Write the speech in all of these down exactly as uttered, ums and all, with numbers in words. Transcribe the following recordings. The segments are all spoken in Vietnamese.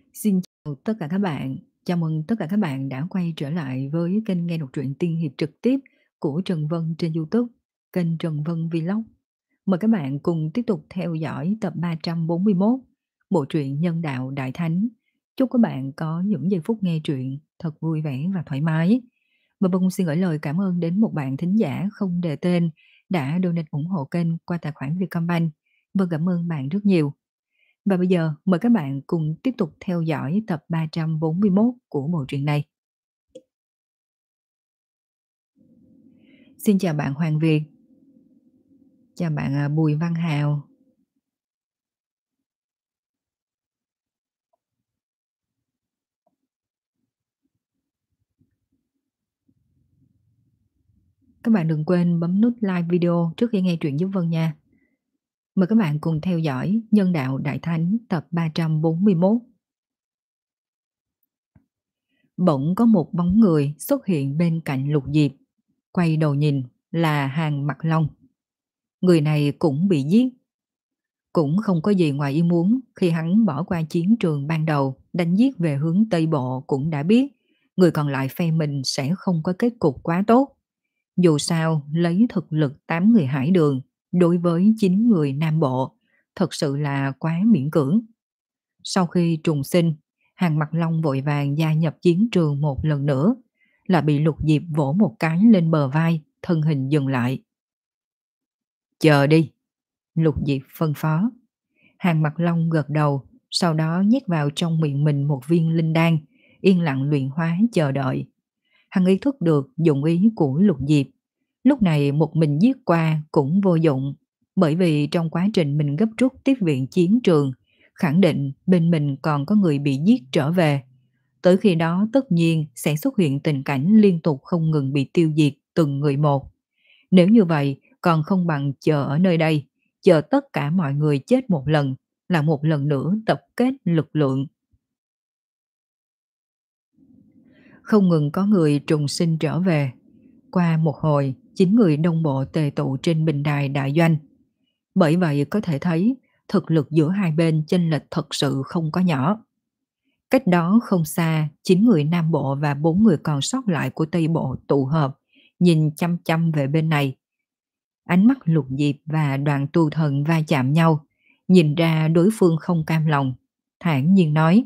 Xin chào tất cả các bạn. Chào mừng tất cả các bạn đã quay trở lại với kênh nghe đọc truyện tiên hiệp trực tiếp của Trần Vân trên YouTube, kênh Trần Vân Vlog. Mời các bạn cùng tiếp tục theo dõi tập ba trăm bốn mươi mốt, bộ truyện Nhân đạo Đại Thánh. Chúc các bạn có những giây phút nghe truyện thật vui vẻ và thoải mái. Và Vân xin gửi lời cảm ơn đến một bạn thính giả không đề tên đã donate ủng hộ kênh qua tài khoản Vietcombank. Vân cảm ơn bạn rất nhiều. Và bây giờ mời các bạn cùng tiếp tục theo dõi tập ba trăm bốn mươi mốt của bộ truyện này. Xin chào bạn Hoàng Việt. Chào bạn à, Bùi Văn Hào. Các bạn đừng quên bấm nút like video trước khi nghe truyện giúp Vân nha. Mời các bạn cùng theo dõi Nhân đạo Đại Thánh tập ba trăm bốn mươi mốt. Bỗng có một bóng người xuất hiện bên cạnh Lục Diệp. Quay đầu nhìn là Hàn Mặc Long. Người này cũng bị giết. Cũng không có gì ngoài ý muốn khi hắn bỏ qua chiến trường ban đầu đánh giết về hướng Tây Bộ cũng đã biết người còn lại phe mình sẽ không có kết cục quá tốt. Dù sao lấy thực lực tám người hải đường đối với chín người Nam Bộ thật sự là quá miễn cưỡng. Sau khi trùng sinh, Hàn Mặc Long vội vàng gia nhập chiến trường một lần nữa là bị Lục Diệp vỗ một cái lên bờ vai, thân hình dừng lại. Chờ đi, Lục Diệp phân phó. Hàn Mặc Long gật đầu, sau đó nhét vào trong miệng mình một viên linh đan, yên lặng luyện hóa chờ đợi. Hắn ý thức được dụng ý của Lục Diệp. Lúc này một mình giết qua cũng vô dụng, bởi vì trong quá trình mình gấp rút tiếp viện chiến trường, khẳng định bên mình còn có người bị giết trở về. Tới khi đó tất nhiên sẽ xuất hiện tình cảnh liên tục không ngừng bị tiêu diệt từng người một. Nếu như vậy, còn không bằng chờ ở nơi đây, chờ tất cả mọi người chết một lần, là một lần nữa tập kết lực lượng. Không ngừng có người trùng sinh trở về. Qua một hồi, chín người đông bộ tề tụ trên bình đài đại doanh. Bởi vậy có thể thấy, thực lực giữa hai bên chênh lệch thật sự không có nhỏ. Cách đó không xa, chín người Nam Bộ và bốn người còn sót lại của Tây Bộ tụ hợp, nhìn chăm chăm về bên này. Ánh mắt Lục Diệp và Đoàn Tu Thần va chạm nhau, nhìn ra đối phương không cam lòng, thản nhiên nói: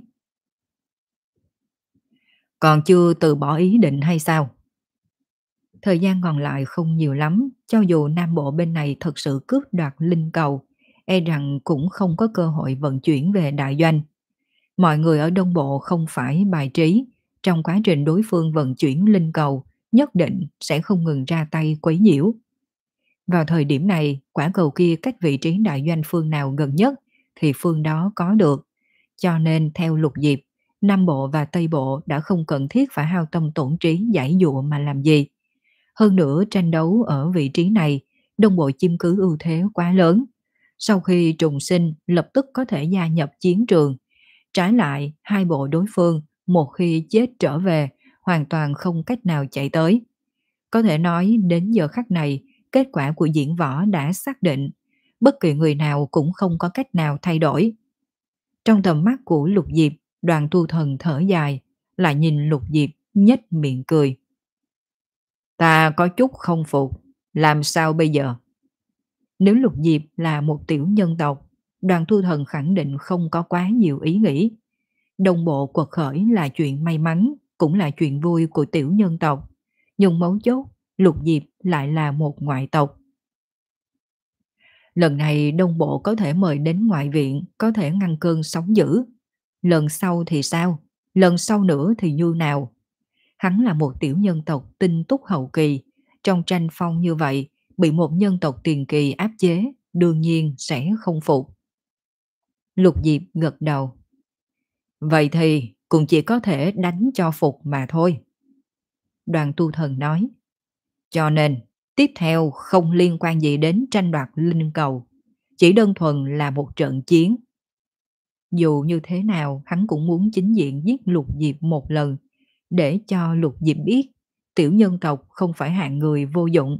Còn chưa từ bỏ ý định hay sao? Thời gian còn lại không nhiều lắm, cho dù Nam Bộ bên này thực sự cướp đoạt linh cầu, e rằng cũng không có cơ hội vận chuyển về đại doanh. Mọi người ở Đông Bộ không phải bài trí, trong quá trình đối phương vận chuyển linh cầu, nhất định sẽ không ngừng ra tay quấy nhiễu. Vào thời điểm này, quả cầu kia cách vị trí đại doanh phương nào gần nhất thì phương đó có được. Cho nên theo Lục Diệp, Nam Bộ và Tây Bộ đã không cần thiết phải hao tâm tổn trí giải dụa mà làm gì. Hơn nữa tranh đấu ở vị trí này, Đông Bộ chiếm cứ ưu thế quá lớn. Sau khi trùng sinh lập tức có thể gia nhập chiến trường. Trái lại, hai bộ đối phương một khi chết trở về hoàn toàn không cách nào chạy tới. Có thể nói đến giờ khắc này, kết quả của diễn võ đã xác định, bất kỳ người nào cũng không có cách nào thay đổi. Trong tầm mắt của Lục Diệp, Đoàn Tu Thần thở dài, lại nhìn Lục Diệp nhếch miệng cười. Ta có chút không phục, làm sao bây giờ? Nếu Lục Diệp là một tiểu nhân tộc, Đoàn Tu Thần khẳng định không có quá nhiều ý nghĩ. Đồng bộ quật khởi là chuyện may mắn, cũng là chuyện vui của tiểu nhân tộc. Nhưng mấu chốt, Lục Diệp lại là một ngoại tộc. Lần này Đông Bộ có thể mời đến ngoại viện, có thể ngăn cơn sóng dữ. Lần sau thì sao? Lần sau nữa thì như nào? Hắn là một tiểu nhân tộc tinh túc hậu kỳ. Trong tranh phong như vậy, bị một nhân tộc tiền kỳ áp chế, đương nhiên sẽ không phục. Lục Diệp gật đầu. Vậy thì cũng chỉ có thể đánh cho phục mà thôi. Đoàn Tu Thần nói. Cho nên, tiếp theo không liên quan gì đến tranh đoạt linh cầu. Chỉ đơn thuần là một trận chiến. Dù như thế nào, hắn cũng muốn chính diện giết Lục Diệp một lần, để cho Lục Diệp biết, tiểu nhân tộc không phải hạng người vô dụng.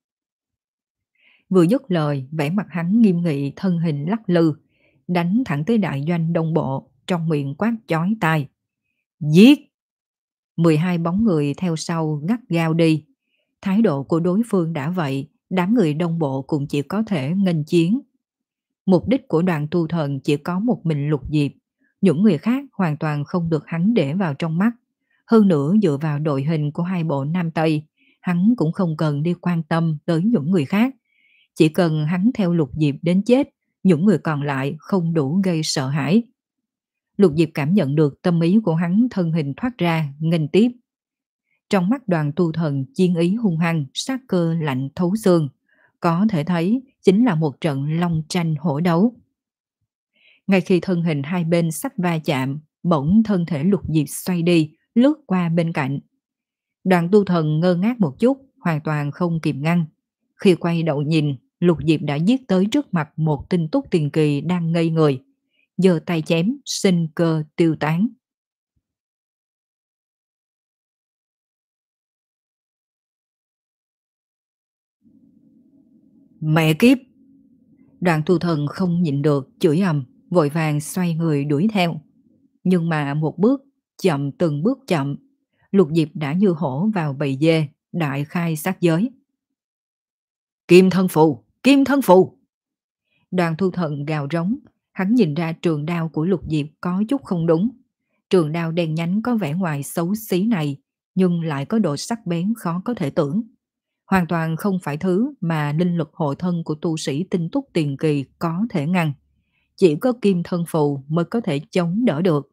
Vừa dứt lời, vẻ mặt hắn nghiêm nghị thân hình lắc lư, đánh thẳng tới đại doanh Đông Bộ, trong miệng quát chói tai. Giết! mười hai bóng người theo sau gắt gao đi. Thái độ của đối phương đã vậy, đám người đông bộ cũng chỉ có thể nghênh chiến. Mục đích của đoàn tu thần chỉ có một mình Lục Diệp, những người khác hoàn toàn không được hắn để vào trong mắt. Hơn nữa dựa vào đội hình của hai bộ Nam Tây, hắn cũng không cần đi quan tâm tới những người khác. Chỉ cần hắn theo Lục Diệp đến chết, những người còn lại không đủ gây sợ hãi. Lục Diệp cảm nhận được tâm ý của hắn, thân hình thoát ra, nghênh tiếp. Trong mắt đoàn tu thần chiến ý hung hăng, sát cơ lạnh thấu xương. Có thể thấy chính là một trận long tranh hổ đấu. Ngay khi thân hình hai bên sắp va chạm, bỗng thân thể Lục Diệp xoay đi, lướt qua bên cạnh. Đoàn tu thần ngơ ngác một chút, hoàn toàn không kịp ngăn. Khi quay đầu nhìn, Lục Diệp đã giết tới trước mặt một tinh túc tiền kỳ đang ngây người. Giơ tay chém, sinh cơ tiêu tán. Mẹ kiếp! Đoàn tu thần không nhịn được, chửi ầm, vội vàng xoay người đuổi theo. Nhưng mà một bước, chậm từng bước chậm, Lục Diệp đã như hổ vào bầy dê, đại khai sát giới. Kim thân phù! Kim thân phù! Đoàn thu thần gào rống, hắn nhìn ra trường đao của Lục Diệp có chút không đúng. Trường đao đen nhánh có vẻ ngoài xấu xí này, nhưng lại có độ sắc bén khó có thể tưởng. Hoàn toàn không phải thứ mà linh lực hộ thân của tu sĩ tinh túc tiền kỳ có thể ngăn. Chỉ có kim thân phù mới có thể chống đỡ được.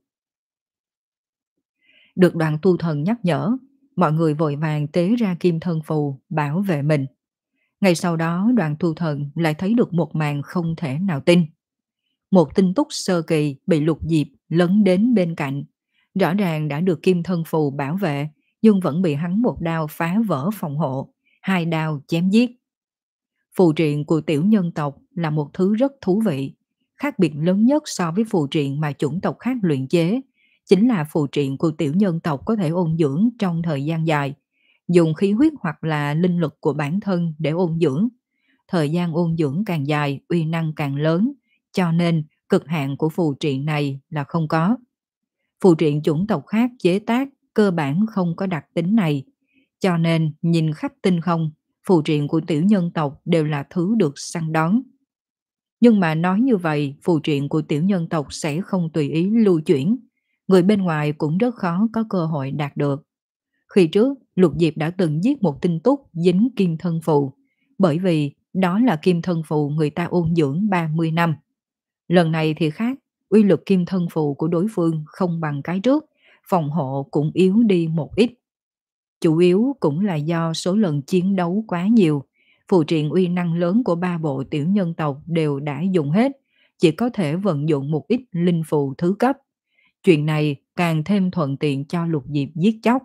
Được đoàn tu thần nhắc nhở, mọi người vội vàng tế ra kim thân phù bảo vệ mình. Ngay sau đó đoàn tu thần lại thấy được một màn không thể nào tin. Một tinh túc sơ kỳ bị Lục Diệp lấn đến bên cạnh. Rõ ràng đã được kim thân phù bảo vệ, nhưng vẫn bị hắn một đao phá vỡ phòng hộ, hai đao chém giết. Phù triện của tiểu nhân tộc là một thứ rất thú vị. Khác biệt lớn nhất so với phù triện mà chủng tộc khác luyện chế, chính là phù triện của tiểu nhân tộc có thể ôn dưỡng trong thời gian dài, dùng khí huyết hoặc là linh lực của bản thân để ôn dưỡng. Thời gian ôn dưỡng càng dài, uy năng càng lớn, cho nên cực hạn của phù triện này là không có. Phù triện chủng tộc khác chế tác cơ bản không có đặc tính này, cho nên nhìn khắp tinh không, phù triện của tiểu nhân tộc đều là thứ được săn đón. Nhưng mà nói như vậy, phù triện của tiểu nhân tộc sẽ không tùy ý lưu chuyển. Người bên ngoài cũng rất khó có cơ hội đạt được. Khi trước, Lục Diệp đã từng giết một tinh túc dính kim thân phù, bởi vì đó là kim thân phù người ta ôn dưỡng ba mươi năm. Lần này thì khác, uy lực kim thân phù của đối phương không bằng cái trước, phòng hộ cũng yếu đi một ít. Chủ yếu cũng là do số lần chiến đấu quá nhiều, phù triện uy năng lớn của ba bộ tiểu nhân tộc đều đã dùng hết, chỉ có thể vận dụng một ít linh phù thứ cấp. Chuyện này càng thêm thuận tiện cho Lục Diệp giết chóc.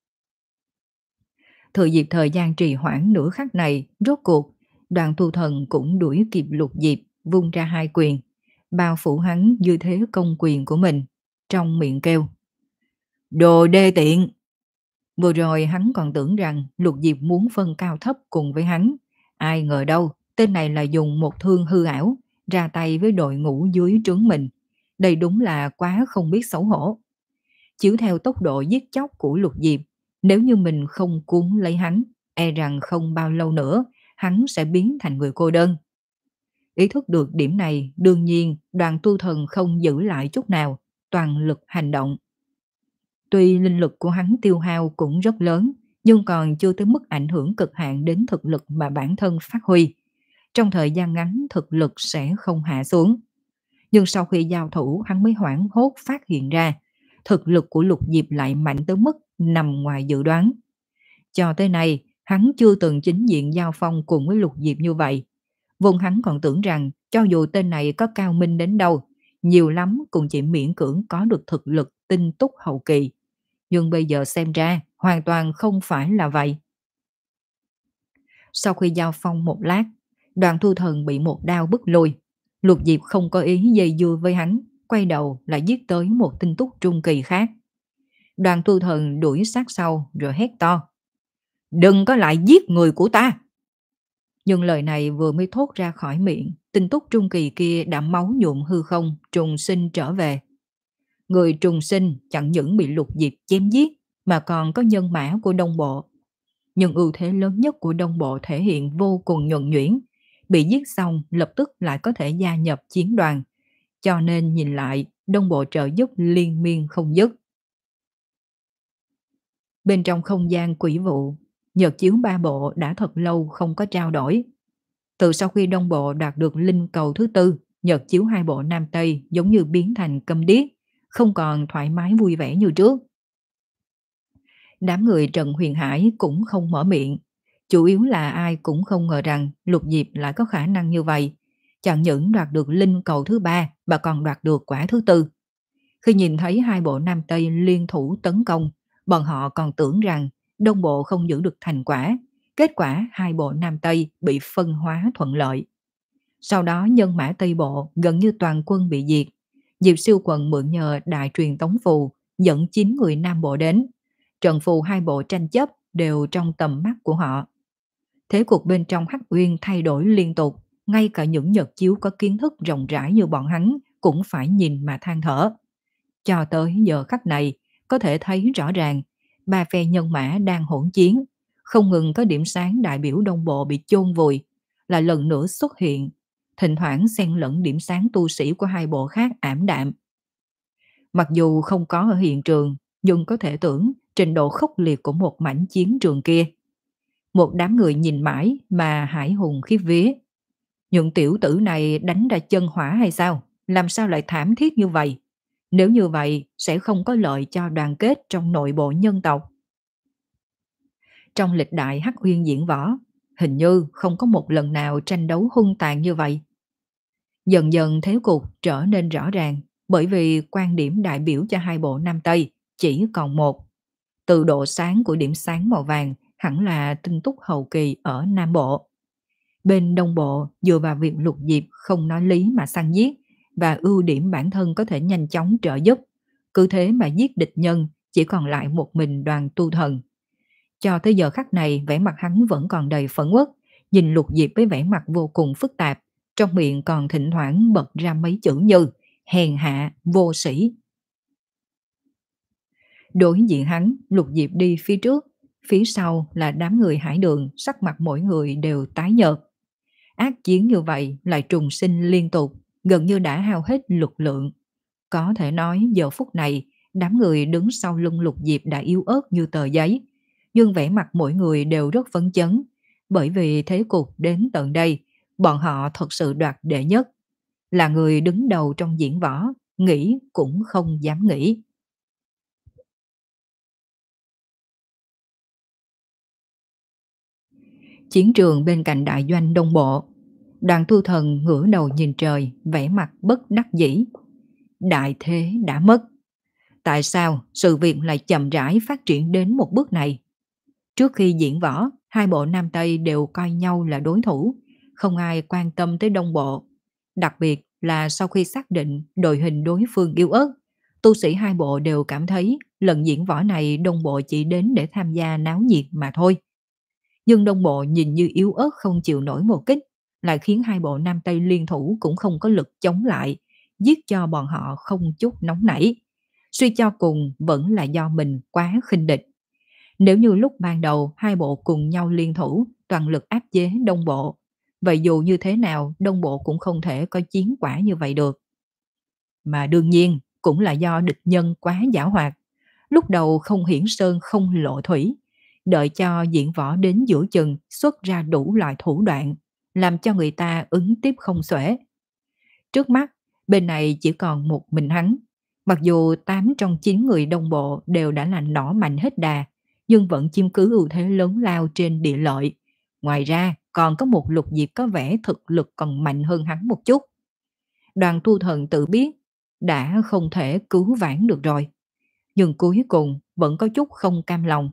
Thừa dịp thời gian trì hoãn nửa khắc này, rốt cuộc, đoàn tu thần cũng đuổi kịp Lục Diệp, vung ra hai quyền, bao phủ hắn như thế công quyền của mình, trong miệng kêu. Đồ đê tiện! Vừa rồi hắn còn tưởng rằng Lục Diệp muốn phân cao thấp cùng với hắn. Ai ngờ đâu, tên này là dùng một thương hư ảo, ra tay với đội ngũ dưới trướng mình. Đây đúng là quá không biết xấu hổ. Chiếu theo tốc độ giết chóc của Lục Diệp, nếu như mình không cuốn lấy hắn, e rằng không bao lâu nữa, hắn sẽ biến thành người cô đơn. Ý thức được điểm này, đương nhiên đoàn tu thần không giữ lại chút nào, toàn lực hành động. Tuy linh lực của hắn tiêu hao cũng rất lớn, nhưng còn chưa tới mức ảnh hưởng cực hạn đến thực lực mà bản thân phát huy. Trong thời gian ngắn thực lực sẽ không hạ xuống. Nhưng sau khi giao thủ hắn mới hoảng hốt phát hiện ra, thực lực của Lục Diệp lại mạnh tới mức nằm ngoài dự đoán. Cho tới nay, hắn chưa từng chính diện giao phong cùng với Lục Diệp như vậy. Vốn hắn còn tưởng rằng cho dù tên này có cao minh đến đâu, nhiều lắm cũng chỉ miễn cưỡng có được thực lực tinh túc hậu kỳ. Nhưng bây giờ xem ra hoàn toàn không phải là vậy. Sau khi giao phong một lát, đoàn thu thần bị một đao bức lui. Lục Diệp không có ý dây dưa với hắn, quay đầu lại giết tới một tinh túc trung kỳ khác. Đoàn thu thần đuổi sát sau rồi hét to. Đừng có lại giết người của ta! Nhưng lời này vừa mới thốt ra khỏi miệng, tinh túc trung kỳ kia đã máu nhuộm hư không, trùng sinh trở về. Người trùng sinh chẳng những bị Lục Diệp chém giết mà còn có nhân mã của Đông Bộ. Nhưng ưu thế lớn nhất của Đông Bộ thể hiện vô cùng nhuần nhuyễn. Bị giết xong lập tức lại có thể gia nhập chiến đoàn. Cho nên nhìn lại, Đông Bộ trợ giúp liên miên không dứt. Bên trong không gian quỷ vụ, Nhật chiếu ba bộ đã thật lâu không có trao đổi. Từ sau khi Đông Bộ đạt được linh cầu thứ tư, Nhật chiếu hai bộ Nam Tây giống như biến thành câm điếc, không còn thoải mái vui vẻ như trước. Đám người Trần Huyền Hải cũng không mở miệng. Chủ yếu là ai cũng không ngờ rằng Lục Diệp lại có khả năng như vậy. Chẳng những đoạt được linh cầu thứ ba mà còn đoạt được quả thứ tư. Khi nhìn thấy hai bộ Nam Tây liên thủ tấn công, bọn họ còn tưởng rằng Đông Bộ không giữ được thành quả. Kết quả hai bộ Nam Tây bị phân hóa thuận lợi. Sau đó nhân mã Tây Bộ gần như toàn quân bị diệt. Diệp Siêu Quần mượn nhờ đại truyền tống phù dẫn chín người Nam Bộ đến. Trận phù hai bộ tranh chấp đều trong tầm mắt của họ. Thế cuộc bên trong Hắc Uyên thay đổi liên tục, ngay cả những nhật chiếu có kiến thức rộng rãi như bọn hắn cũng phải nhìn mà than thở. Cho tới giờ khắc này, có thể thấy rõ ràng, ba phe nhân mã đang hỗn chiến, không ngừng có điểm sáng đại biểu Đông Bộ bị chôn vùi, là lần nữa xuất hiện, thỉnh thoảng xen lẫn điểm sáng tu sĩ của hai bộ khác ảm đạm. Mặc dù không có ở hiện trường, nhưng có thể tưởng trình độ khốc liệt của một mảnh chiến trường kia. Một đám người nhìn mãi mà hải hùng khiếp vía. Những tiểu tử này đánh ra chân hỏa hay sao? Làm sao lại thảm thiết như vậy? Nếu như vậy sẽ không có lợi cho đoàn kết trong nội bộ nhân tộc. Trong lịch đại Hắc Uyên diễn võ, hình như không có một lần nào tranh đấu hung tàn như vậy. Dần dần thế cục trở nên rõ ràng, bởi vì quan điểm đại biểu cho hai bộ Nam Tây chỉ còn một. Từ độ sáng của điểm sáng màu vàng hẳn là tinh túc hậu kỳ ở Nam Bộ. Bên Đông Bộ dựa vào việc Lục Diệp không nói lý mà săn giết và ưu điểm bản thân có thể nhanh chóng trợ giúp. Cứ thế mà giết địch nhân, chỉ còn lại một mình Đoàn Tu Thần. Cho tới giờ khắc này, vẻ mặt hắn vẫn còn đầy phẫn uất, nhìn Lục Diệp với vẻ mặt vô cùng phức tạp, trong miệng còn thỉnh thoảng bật ra mấy chữ như hèn hạ, vô sĩ. Đối diện hắn, Lục Diệp đi phía trước, phía sau là đám người Hải Đường, sắc mặt mỗi người đều tái nhợt. Ác chiến như vậy lại trùng sinh liên tục, gần như đã hao hết lực lượng. Có thể nói giờ phút này, đám người đứng sau lưng Lục Diệp đã yếu ớt như tờ giấy, nhưng vẻ mặt mỗi người đều rất phấn chấn, bởi vì thế cục đến tận đây, bọn họ thật sự đoạt đệ nhất. Là người đứng đầu trong diễn võ, nghĩ cũng không dám nghĩ. Chiến trường bên cạnh đại doanh Đông Bộ, Đoàn Tu Thần ngửa đầu nhìn trời, vẻ mặt bất đắc dĩ. Đại thế đã mất. Tại sao sự việc lại chậm rãi phát triển đến một bước này? Trước khi diễn võ, hai bộ Nam Tây đều coi nhau là đối thủ, không ai quan tâm tới Đông Bộ. Đặc biệt là sau khi xác định đội hình đối phương yếu ớt, tu sĩ hai bộ đều cảm thấy lần diễn võ này Đông Bộ chỉ đến để tham gia náo nhiệt mà thôi. Nhưng Đông Bộ nhìn như yếu ớt không chịu nổi một kích, lại khiến hai bộ Nam Tây liên thủ cũng không có lực chống lại, giết cho bọn họ không chút nóng nảy. Suy cho cùng vẫn là do mình quá khinh địch. Nếu như lúc ban đầu hai bộ cùng nhau liên thủ, toàn lực áp chế Đông Bộ, vậy dù như thế nào Đông Bộ cũng không thể có chiến quả như vậy được. Mà đương nhiên cũng là do địch nhân quá giảo hoạt. Lúc đầu không hiển sơn không lộ thủy, đợi cho diễn võ đến giữa chừng xuất ra đủ loại thủ đoạn, làm cho người ta ứng tiếp không xuể. Trước mắt, bên này chỉ còn một mình hắn. Mặc dù tám trong chín người Đông Bộ đều đã là nỏ mạnh hết đà, nhưng vẫn chiếm cứ ưu thế lớn lao trên địa lợi. Ngoài ra, còn có một Lục Diệp có vẻ thực lực còn mạnh hơn hắn một chút. Đoàn Tu Thần tự biết đã không thể cứu vãn được rồi, nhưng cuối cùng vẫn có chút không cam lòng.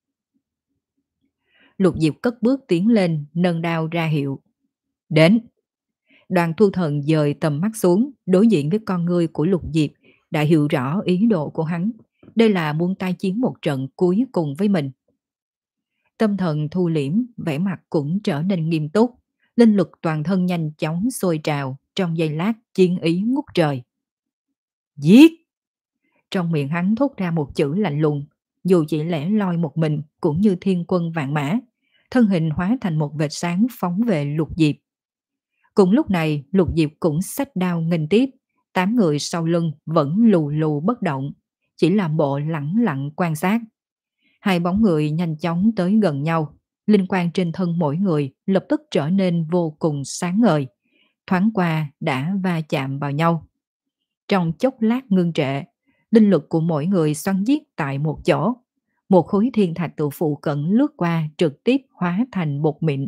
Lục Diệp cất bước tiến lên, nâng đao ra hiệu. Đến! Đoàn Tu Thần dời tầm mắt xuống, đối diện với con ngươi của Lục Diệp, đã hiểu rõ ý đồ của hắn. Đây là muốn tai chiến một trận cuối cùng với mình. Tâm thần thu liễm, vẻ mặt cũng trở nên nghiêm túc. Linh lực toàn thân nhanh chóng sôi trào, trong giây lát chiến ý ngút trời. Giết! trong miệng hắn thốt ra một chữ lạnh lùng, dù chỉ lẻ loi một mình cũng như thiên quân vạn mã, thân hình hóa thành một vệt sáng phóng về Lục Diệp. Cùng lúc này, Lục Diệp cũng xách đao nghênh tiếp, tám người sau lưng vẫn lù lù bất động, chỉ làm bộ lẳng lặng quan sát. Hai bóng người nhanh chóng tới gần nhau, linh quang trên thân mỗi người lập tức trở nên vô cùng sáng ngời, thoáng qua đã va chạm vào nhau. Trong chốc lát ngưng trệ, linh lực của mỗi người xoắn giết tại một chỗ. Một khối thiên thạch tự phụ cận lướt qua trực tiếp hóa thành bột mịn.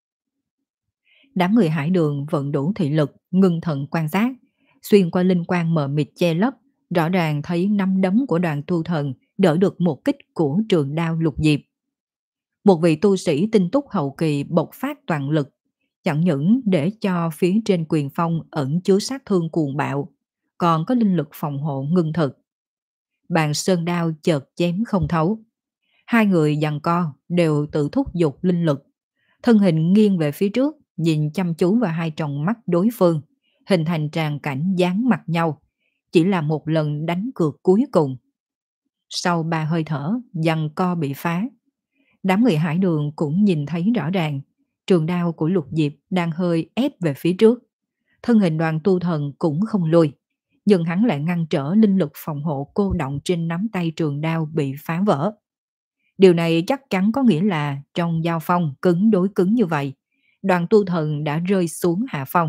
Đám người hải đường vận đủ thị lực, ngưng thần quan sát, xuyên qua linh quang mờ mịt che lấp, rõ ràng thấy năm đấm của đoàn tu thần đỡ được một kích của trường đao Lục Diệp. Một vị tu sĩ tinh túc hậu kỳ bộc phát toàn lực, chẳng những để cho phía trên quyền phong ẩn chứa sát thương cuồng bạo, còn có linh lực phòng hộ ngưng thực. Bàn sơn đao chợt chém không thấu. Hai người giằng co đều tự thúc giục linh lực, thân hình nghiêng về phía trước, nhìn chăm chú vào hai tròng mắt đối phương, hình thành tràng cảnh dán mặt nhau, chỉ là một lần đánh cược cuối cùng. Sau ba hơi thở, giằng co bị phá. Đám người hải đường cũng nhìn thấy rõ ràng, trường đao của Lục Diệp đang hơi ép về phía trước. Thân hình đoàn tu thần cũng không lùi, nhưng hắn lại ngăn trở linh lực phòng hộ cô động trên nắm tay trường đao bị phá vỡ. Điều này chắc chắn có nghĩa là trong giao phong cứng đối cứng như vậy, đoàn tu thần đã rơi xuống hạ phong.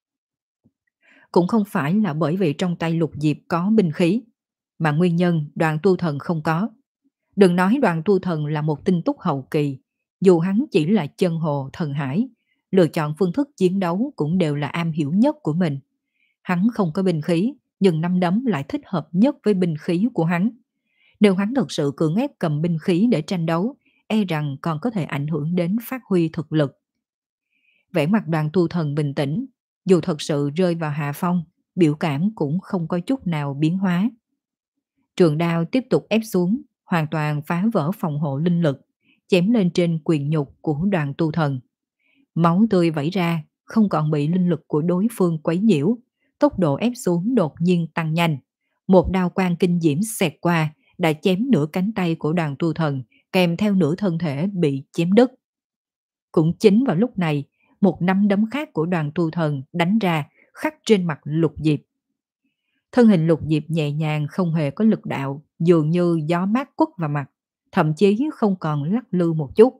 Cũng không phải là bởi vì trong tay Lục Diệp có binh khí, mà nguyên nhân đoàn tu thần không có. Đừng nói đoàn tu thần là một tinh túc hậu kỳ, dù hắn chỉ là chân hồ thần hải, lựa chọn phương thức chiến đấu cũng đều là am hiểu nhất của mình. Hắn không có binh khí, nhưng năm đấm lại thích hợp nhất với binh khí của hắn. Nếu hắn thực sự cưỡng ép cầm binh khí để tranh đấu, e rằng còn có thể ảnh hưởng đến phát huy thực lực. Vẻ mặt đoàn tu thần bình tĩnh, dù thật sự rơi vào hạ phong, biểu cảm cũng không có chút nào biến hóa. Trường đao tiếp tục ép xuống, hoàn toàn phá vỡ phòng hộ linh lực, chém lên trên quyền nhục của đoàn tu thần. Máu tươi vẩy ra, không còn bị linh lực của đối phương quấy nhiễu, tốc độ ép xuống đột nhiên tăng nhanh. Một đao quang kinh diễm xẹt qua, đã chém nửa cánh tay của đoàn tu thần, kèm theo nửa thân thể bị chém đứt. Cũng chính vào lúc này, một nắm đấm khác của đoàn tu thần đánh ra, khắc trên mặt Lục Diệp. Thân hình Lục Diệp nhẹ nhàng không hề có lực đạo, dường như gió mát quất vào mặt, thậm chí không còn lắc lư một chút.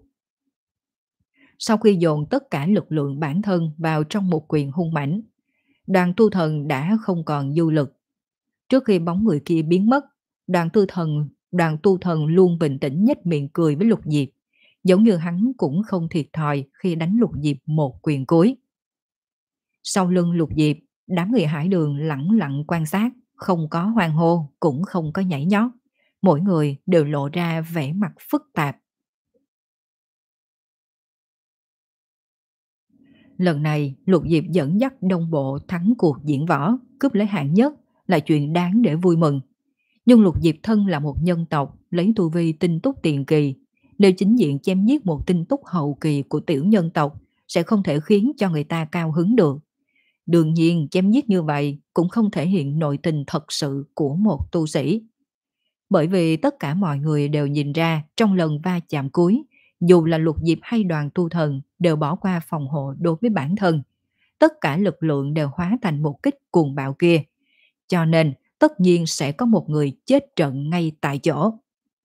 Sau khi dồn tất cả lực lượng bản thân vào trong một quyền hung mãnh, đoàn tu thần đã không còn dư lực. Trước khi bóng người kia biến mất, đoàn tu thần, đoàn tu thần luôn bình tĩnh nhếch miệng cười với Lục Diệp, giống như hắn cũng không thiệt thòi khi đánh Lục Diệp một quyền cuối. Sau lưng Lục Diệp, đám người hải đường lẳng lặng quan sát, không có hoan hô, cũng không có nhảy nhót. Mỗi người đều lộ ra vẻ mặt phức tạp. Lần này, Lục Diệp dẫn dắt đông bộ thắng cuộc diễn võ, cướp lấy hạng nhất là chuyện đáng để vui mừng. Nhưng Lục Diệp thân là một nhân tộc lấy tu vi tinh túc tiền kỳ, nếu chính diện chém giết một tinh túc hậu kỳ của tiểu nhân tộc sẽ không thể khiến cho người ta cao hứng được. Đương nhiên chém giết như vậy cũng không thể hiện nội tình thật sự của một tu sĩ. Bởi vì tất cả mọi người đều nhìn ra trong lần va chạm cuối, dù là Lục Diệp hay đoàn tu thần đều bỏ qua phòng hộ đối với bản thân. Tất cả lực lượng đều hóa thành một kích cuồng bạo kia. Cho nên tất nhiên sẽ có một người chết trận ngay tại chỗ.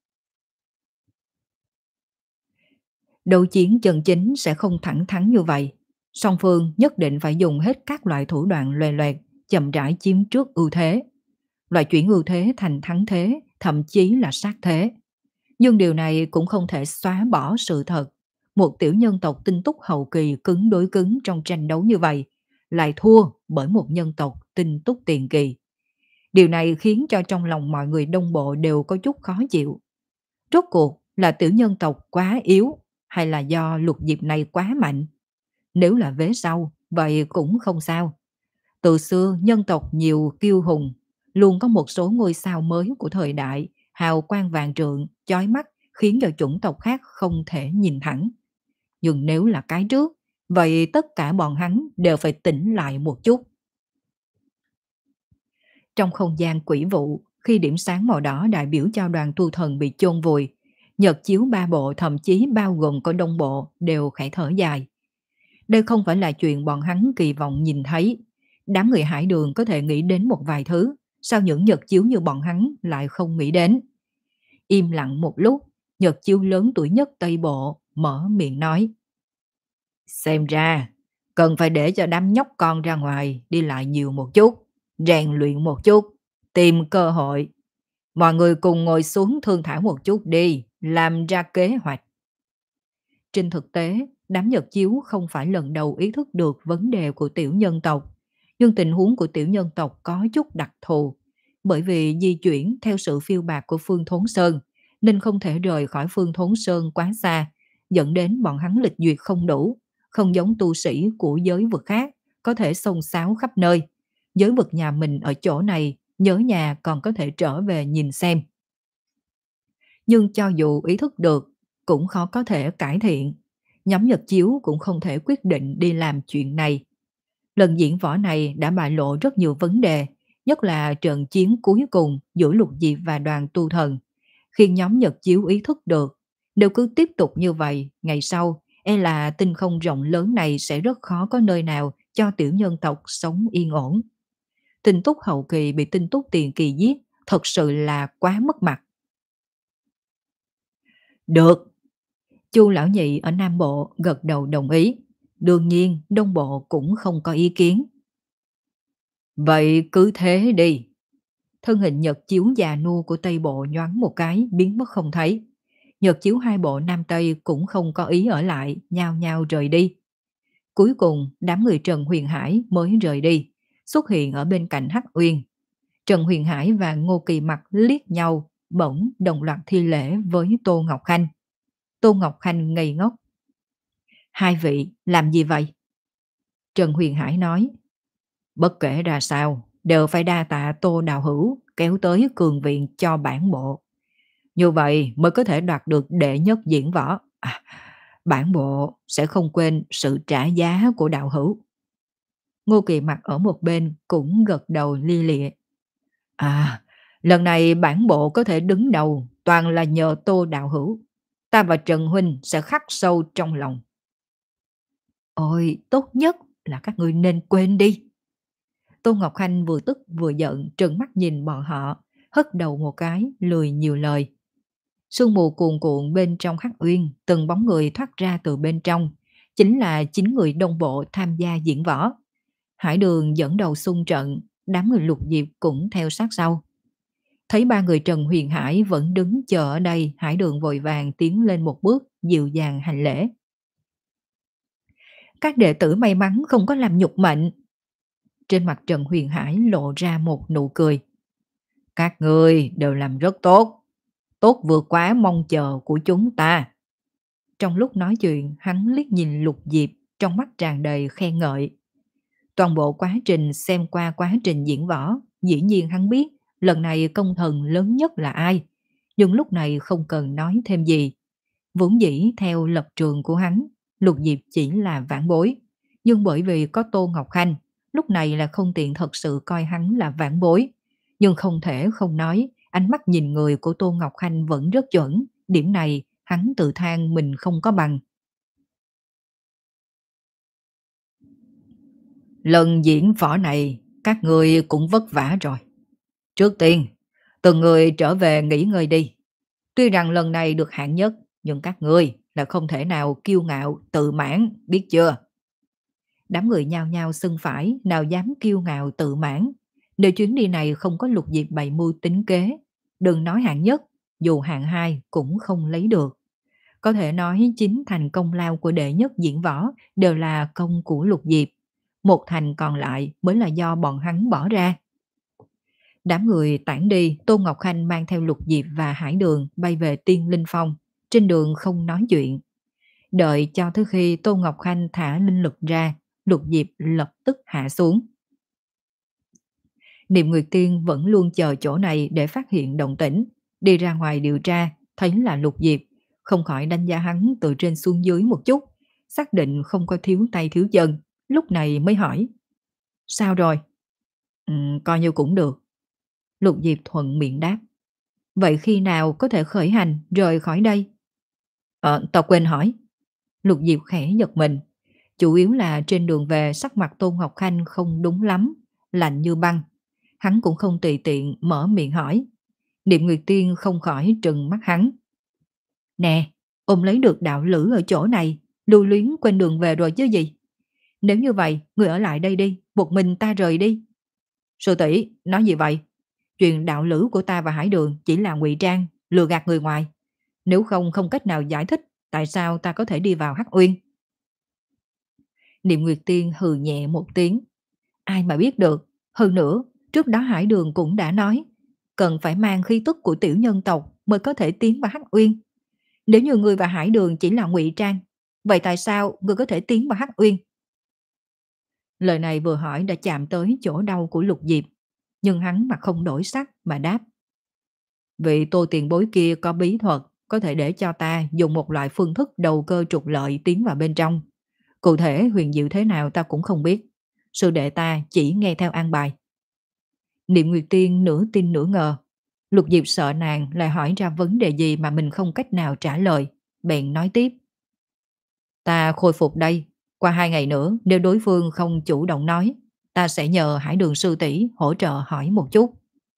Đấu chiến chân chính sẽ không thẳng thắn như vậy. Song phương nhất định phải dùng hết các loại thủ đoạn loè loẹt, chậm rãi chiếm trước ưu thế. Loại chuyển ưu thế thành thắng thế, thậm chí là sát thế. Nhưng điều này cũng không thể xóa bỏ sự thật. Một tiểu nhân tộc tinh túc hậu kỳ cứng đối cứng trong tranh đấu như vậy, lại thua bởi một nhân tộc tinh túc tiền kỳ. Điều này khiến cho trong lòng mọi người đông bộ đều có chút khó chịu. Rốt cuộc là tiểu nhân tộc quá yếu, hay là do Lục Diệp này quá mạnh? Nếu là vế sau, vậy cũng không sao. Từ xưa nhân tộc nhiều kiêu hùng, luôn có một số ngôi sao mới của thời đại, hào quang vàng trượng, chói mắt, khiến cho chủng tộc khác không thể nhìn thẳng. Nhưng nếu là cái trước, vậy tất cả bọn hắn đều phải tỉnh lại một chút. Trong không gian quỷ vụ, Khi điểm sáng màu đỏ đại biểu cho đoàn tu thần bị chôn vùi, nhật chiếu ba bộ thậm chí bao gồm có đông bộ đều khẽ thở dài. Đây không phải là chuyện bọn hắn kỳ vọng nhìn thấy. Đám người hải đường có thể nghĩ đến một vài thứ, sao những nhật chiếu như bọn hắn lại không nghĩ đến. Im lặng một lúc, nhật chiếu lớn tuổi nhất Tây Bộ mở miệng nói. Xem ra, cần phải để cho đám nhóc con ra ngoài đi lại nhiều một chút, rèn luyện một chút, tìm cơ hội. Mọi người cùng ngồi xuống thương thảo một chút đi, làm ra kế hoạch. Trên thực tế, đám Nhật chiếu không phải lần đầu ý thức được vấn đề của tiểu nhân tộc, nhưng tình huống của tiểu nhân tộc có chút đặc thù, bởi vì di chuyển theo sự phiêu bạt của Phương Thốn Sơn, nên không thể rời khỏi Phương Thốn Sơn quá xa, dẫn đến bọn hắn lịch duyệt không đủ, không giống tu sĩ của giới vực khác, có thể xông xáo khắp nơi. Giới vực nhà mình ở chỗ này, nhớ nhà còn có thể trở về nhìn xem. Nhưng cho dù ý thức được, cũng khó có thể cải thiện. Nhóm Nhật Chiếu cũng không thể quyết định đi làm chuyện này. Lần diễn võ này đã bại lộ rất nhiều vấn đề, nhất là trận chiến cuối cùng giữa Lục Diệp và đoàn tu thần. Khi nhóm Nhật Chiếu ý thức được, nếu cứ tiếp tục như vậy, ngày sau, e là tinh không rộng lớn này sẽ rất khó có nơi nào cho tiểu nhân tộc sống yên ổn. Tinh túc hậu kỳ bị tinh túc tiền kỳ giết, thật sự là quá mất mặt. Được. Chu lão nhị ở Nam Bộ gật đầu đồng ý. Đương nhiên Đông Bộ cũng không có ý kiến. Vậy cứ thế đi. Thân hình nhật chiếu già nua của Tây Bộ nhoáng một cái biến mất không thấy. Nhật chiếu hai bộ Nam Tây cũng không có ý ở lại, nhao nhao rời đi. Cuối cùng đám người Trần Huyền Hải mới rời đi, xuất hiện ở bên cạnh Hắc Uyên. Trần Huyền Hải và Ngô Kỳ Mặc liếc nhau, bỗng đồng loạt thi lễ với Tô Ngọc Khanh. Tô Ngọc Khanh ngây ngốc. Hai vị làm gì vậy? Trần Huyền Hải nói. Bất kể ra sao, đều phải đa tạ Tô Đào Hữu kéo tới cường viện cho bản bộ. Như vậy mới có thể đoạt được đệ nhất diễn võ. À, bản bộ sẽ không quên sự trả giá của Đạo Hữu. Ngô Kỳ Mặc ở một bên cũng gật đầu li lịa. À, lần này bản bộ có thể đứng đầu toàn là nhờ Tô Đạo Hữu. Ta và Trần Huynh sẽ khắc sâu trong lòng. Ôi, tốt nhất là các ngươi nên quên đi. Tô Ngọc Khanh vừa tức vừa giận trừng mắt nhìn bọn họ, hất đầu một cái, lười nhiều lời. Sương mù cuồn cuộn bên trong Hắc Uyên, từng bóng người thoát ra từ bên trong, chính là chín người Đông Bộ tham gia diễn võ. Hải Đường dẫn đầu xung trận, đám người Lục Diệp cũng theo sát sau. Thấy ba người Trần Huyền Hải vẫn đứng chờ ở đây, Hải Đường vội vàng tiến lên một bước, dịu dàng hành lễ. Các đệ tử may mắn không có làm nhục mệnh. Trên mặt Trần Huyền Hải lộ ra một nụ cười. Các người đều làm rất tốt, tốt vượt quá mong chờ của chúng ta. Trong lúc nói chuyện, hắn liếc nhìn Lục Diệp, trong mắt tràn đầy khen ngợi. Toàn bộ quá trình xem qua quá trình diễn võ, dĩ nhiên hắn biết lần này công thần lớn nhất là ai, nhưng lúc này không cần nói thêm gì. Vốn dĩ theo lập trường của hắn, Lục Diệp chỉ là vãn bối, nhưng bởi vì có Tô Ngọc Khanh, lúc này là không tiện thật sự coi hắn là vãn bối. Nhưng không thể không nói, ánh mắt nhìn người của Tô Ngọc Khanh vẫn rất chuẩn, điểm này hắn tự than mình không có bằng. Lần diễn võ này, các người cũng vất vả rồi. Trước tiên, từng người trở về nghỉ ngơi đi. Tuy rằng lần này được hạng nhất, nhưng các ngươi là không thể nào kiêu ngạo, tự mãn, biết chưa? Đám người nhao nhao xưng phải, nào dám kiêu ngạo tự mãn. Nếu chuyến đi này không có Lục Diệp bày mưu tính kế, đừng nói hạng nhất, dù hạng hai cũng không lấy được. Có thể nói chính thành công lao của đệ nhất diễn võ đều là công của Lục Diệp. Một thành còn lại mới là do bọn hắn bỏ ra. Đám người tản đi, Tôn Ngọc Khanh mang theo Lục Diệp và Hải Đường bay về Tiên Linh Phong. Trên đường không nói chuyện. Đợi cho tới khi Tôn Ngọc Khanh thả linh lực ra, Lục Diệp lập tức hạ xuống. Niệm Nguyệt Tiên vẫn luôn chờ chỗ này để phát hiện động tĩnh. Đi ra ngoài điều tra, thấy là Lục Diệp, không khỏi đánh giá hắn từ trên xuống dưới một chút, xác định không có thiếu tay thiếu chân, lúc này mới hỏi. Sao rồi? Ừ, coi như cũng được. Lục Diệp thuận miệng đáp. Vậy khi nào có thể khởi hành rời khỏi đây? Ờ, tao quên hỏi. Lục Diệp khẽ giật mình. Chủ yếu là trên đường về sắc mặt Tôn Ngọc Khanh không đúng lắm, lạnh như băng. Hắn cũng không tùy tiện mở miệng hỏi. Niệm Nguyệt Tiên không khỏi trừng mắt hắn. Nè, ông lấy được đạo lữ ở chỗ này, lưu luyến quên đường về rồi chứ gì? Nếu như vậy, người ở lại đây đi, một mình ta rời đi. Sư tỷ nói gì vậy? Chuyện đạo lữ của ta và Hải Đường chỉ là ngụy trang, lừa gạt người ngoài. Nếu không không cách nào giải thích tại sao ta có thể đi vào Hắc Uyên. Niệm Nguyệt Tiên hừ nhẹ một tiếng. Ai mà biết được. Hơn nữa, trước đó Hải Đường cũng đã nói, cần phải mang khí tức của tiểu nhân tộc mới có thể tiến vào Hắc Uyên. Nếu như người và Hải Đường chỉ là ngụy trang, vậy tại sao người có thể tiến vào Hắc Uyên? Lời này vừa hỏi đã chạm tới chỗ đau của Lục Diệp, nhưng hắn mặt không đổi sắc mà đáp. Vị Tô tiền bối kia có bí thuật, có thể để cho ta dùng một loại phương thức đầu cơ trục lợi tiến vào bên trong. Cụ thể huyền diệu thế nào ta cũng không biết. Sư đệ ta chỉ nghe theo an bài. Niệm Nguyệt Tiên nửa tin nửa ngờ. Lục Diệp sợ nàng lại hỏi ra vấn đề gì mà mình không cách nào trả lời. Bèn nói tiếp. Ta khôi phục đây. Qua hai ngày nữa nếu đối phương không chủ động nói, ta sẽ nhờ Hải Đường sư tỷ hỗ trợ hỏi một chút.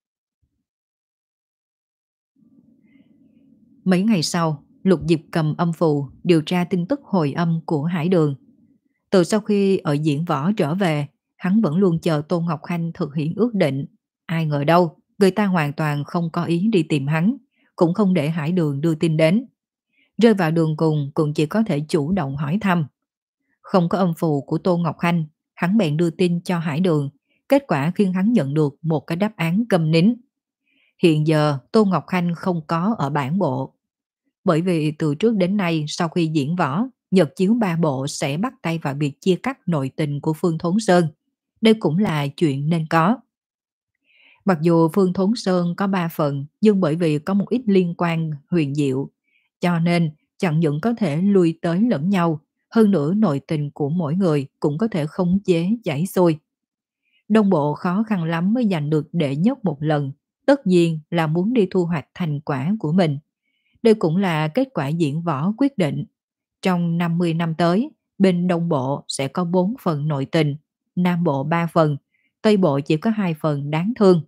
Mấy ngày sau, Lục Diệp cầm âm phù điều tra tin tức hồi âm của Hải Đường. Từ sau khi ở diễn võ trở về, hắn vẫn luôn chờ Tôn Ngọc Khanh thực hiện ước định. Ai ngờ đâu, người ta hoàn toàn không có ý đi tìm hắn, cũng không để Hải Đường đưa tin đến. Rơi vào đường cùng cũng chỉ có thể chủ động hỏi thăm. Không có âm phù của Tôn Ngọc Khanh, hắn bèn đưa tin cho Hải Đường, kết quả khiến hắn nhận được một cái đáp án câm nín. Hiện giờ Tôn Ngọc Khanh không có ở bản bộ. Bởi vì từ trước đến nay sau khi diễn võ, Nhật chiếu ba bộ sẽ bắt tay vào việc chia cắt nội tình của Phương Thốn Sơn. Đây cũng là chuyện nên có. Mặc dù Phương Thốn Sơn có ba phần, nhưng bởi vì có một ít liên quan huyền diệu, cho nên chẳng những có thể lui tới lẫn nhau, hơn nữa nội tình của mỗi người cũng có thể khống chế chảy xuôi. Đông bộ khó khăn lắm mới giành được đệ nhất một lần, tất nhiên là muốn đi thu hoạch thành quả của mình. Đây cũng là kết quả diễn võ quyết định. Trong năm mươi năm tới, bên Đông Bộ sẽ có bốn phần nội tình, Nam Bộ ba phần, Tây Bộ chỉ có hai phần đáng thương.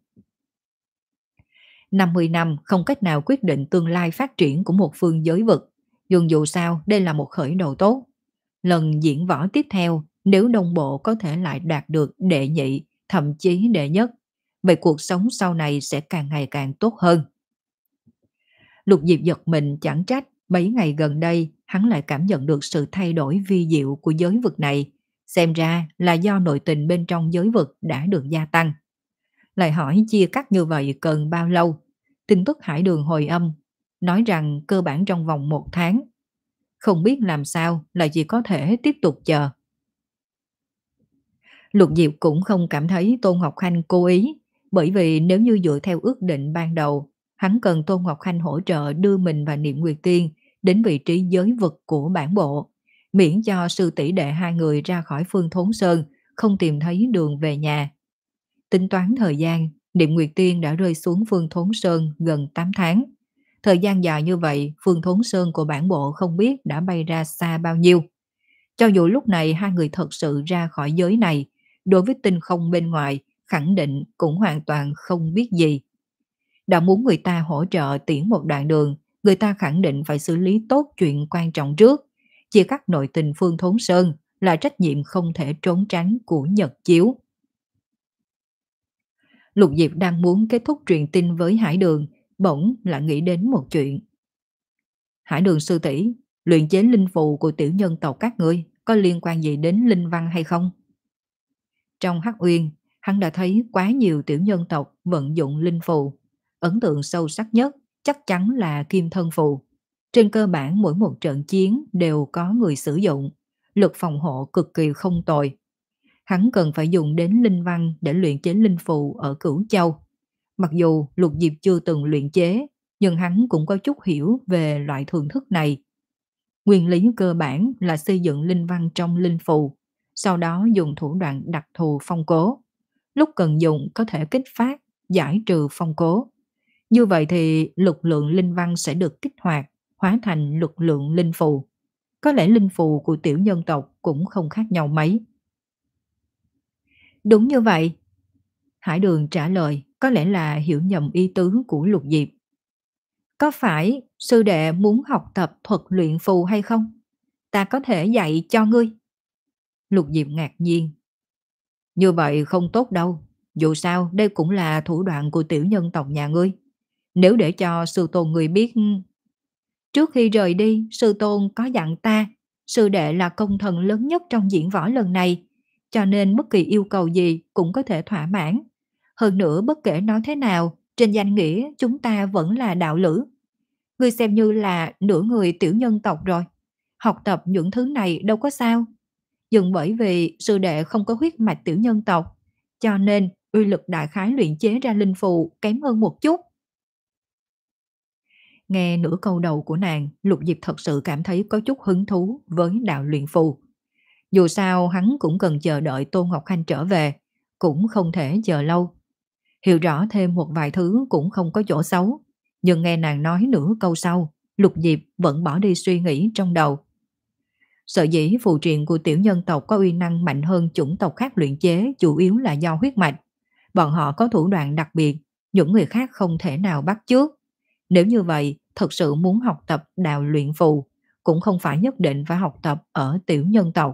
năm mươi năm không cách nào quyết định tương lai phát triển của một phương giới vực, nhưng dù sao đây là một khởi đầu tốt. Lần diễn võ tiếp theo, nếu Đông Bộ có thể lại đạt được đệ nhị, thậm chí đệ nhất, vậy cuộc sống sau này sẽ càng ngày càng tốt hơn. Lục Diệp giật mình chẳng trách, mấy ngày gần đây hắn lại cảm nhận được sự thay đổi vi diệu của giới vực này. Xem ra là do nội tình bên trong giới vực đã được gia tăng. Lại hỏi chia cắt như vậy cần bao lâu? Tin tức Hải Đường hồi âm, nói rằng cơ bản trong vòng một tháng. Không biết làm sao lại chỉ có thể tiếp tục chờ. Lục Diệp cũng không cảm thấy Tôn Ngọc Khanh cố ý, bởi vì nếu như dựa theo ước định ban đầu, hắn cần Tôn Ngọc Khanh hỗ trợ đưa mình và Niệm Nguyệt Tiên đến vị trí giới vực của bản bộ, miễn cho sư tỷ đệ hai người ra khỏi Phương Thốn Sơn, không tìm thấy đường về nhà. Tính toán thời gian, Niệm Nguyệt Tiên đã rơi xuống Phương Thốn Sơn gần tám tháng. Thời gian dài như vậy, Phương Thốn Sơn của bản bộ không biết đã bay ra xa bao nhiêu. Cho dù lúc này hai người thật sự ra khỏi giới này, đối với tinh không bên ngoài, khẳng định cũng hoàn toàn không biết gì. Đã muốn người ta hỗ trợ tiễn một đoạn đường, người ta khẳng định phải xử lý tốt chuyện quan trọng trước. Chia cắt nội tình Phương Thốn Sơn là trách nhiệm không thể trốn tránh của Nhật Chiếu. Lục Diệp đang muốn kết thúc truyền tin với Hải Đường, bỗng lại nghĩ đến một chuyện. Hải Đường sư tỷ, luyện chế linh phù của tiểu nhân tộc các ngươi có liên quan gì đến linh văn hay không? Trong Hắc Uyên, hắn đã thấy quá nhiều tiểu nhân tộc vận dụng linh phù. Ấn tượng sâu sắc nhất chắc chắn là kim thân phù. Trên cơ bản mỗi một trận chiến đều có người sử dụng, lực phòng hộ cực kỳ không tồi. Hắn cần phải dùng đến linh văn để luyện chế linh phù ở Cửu Châu. Mặc dù Lục Diệp chưa từng luyện chế, nhưng hắn cũng có chút hiểu về loại thường thức này. Nguyên lý cơ bản là xây dựng linh văn trong linh phù, sau đó dùng thủ đoạn đặc thù phong cố. Lúc cần dùng có thể kích phát, giải trừ phong cố. Như vậy thì lực lượng linh văn sẽ được kích hoạt, hóa thành lực lượng linh phù. Có lẽ linh phù của tiểu nhân tộc cũng không khác nhau mấy. Đúng như vậy. Hải Đường trả lời, có lẽ là hiểu nhầm ý tứ của Lục Diệp. Có phải sư đệ muốn học tập thuật luyện phù hay không? Ta có thể dạy cho ngươi. Lục Diệp ngạc nhiên. Như vậy không tốt đâu. Dù sao đây cũng là thủ đoạn của tiểu nhân tộc nhà ngươi. Nếu để cho sư tôn ngươi biết... Trước khi rời đi, sư tôn có dặn ta, sư đệ là công thần lớn nhất trong diễn võ lần này, cho nên bất kỳ yêu cầu gì cũng có thể thỏa mãn. Hơn nữa bất kể nói thế nào, trên danh nghĩa chúng ta vẫn là đạo lữ. Ngươi xem như là nửa người tiểu nhân tộc rồi. Học tập những thứ này đâu có sao. Dừng bởi vì sư đệ không có huyết mạch tiểu nhân tộc, cho nên uy lực đại khái luyện chế ra linh phù kém hơn một chút. Nghe nửa câu đầu của nàng, Lục Diệp thật sự cảm thấy có chút hứng thú với đạo luyện phù. Dù sao hắn cũng cần chờ đợi Tôn Ngọc Khanh trở về, cũng không thể chờ lâu. Hiểu rõ thêm một vài thứ cũng không có chỗ xấu, nhưng nghe nàng nói nửa câu sau, Lục Diệp vẫn bỏ đi suy nghĩ trong đầu. Sở dĩ phù triện của tiểu nhân tộc có uy năng mạnh hơn chủng tộc khác luyện chế chủ yếu là do huyết mạch. Bọn họ có thủ đoạn đặc biệt, những người khác không thể nào bắt chước. Nếu như vậy, thật sự muốn học tập đạo luyện phù, cũng không phải nhất định phải học tập ở tiểu nhân tộc.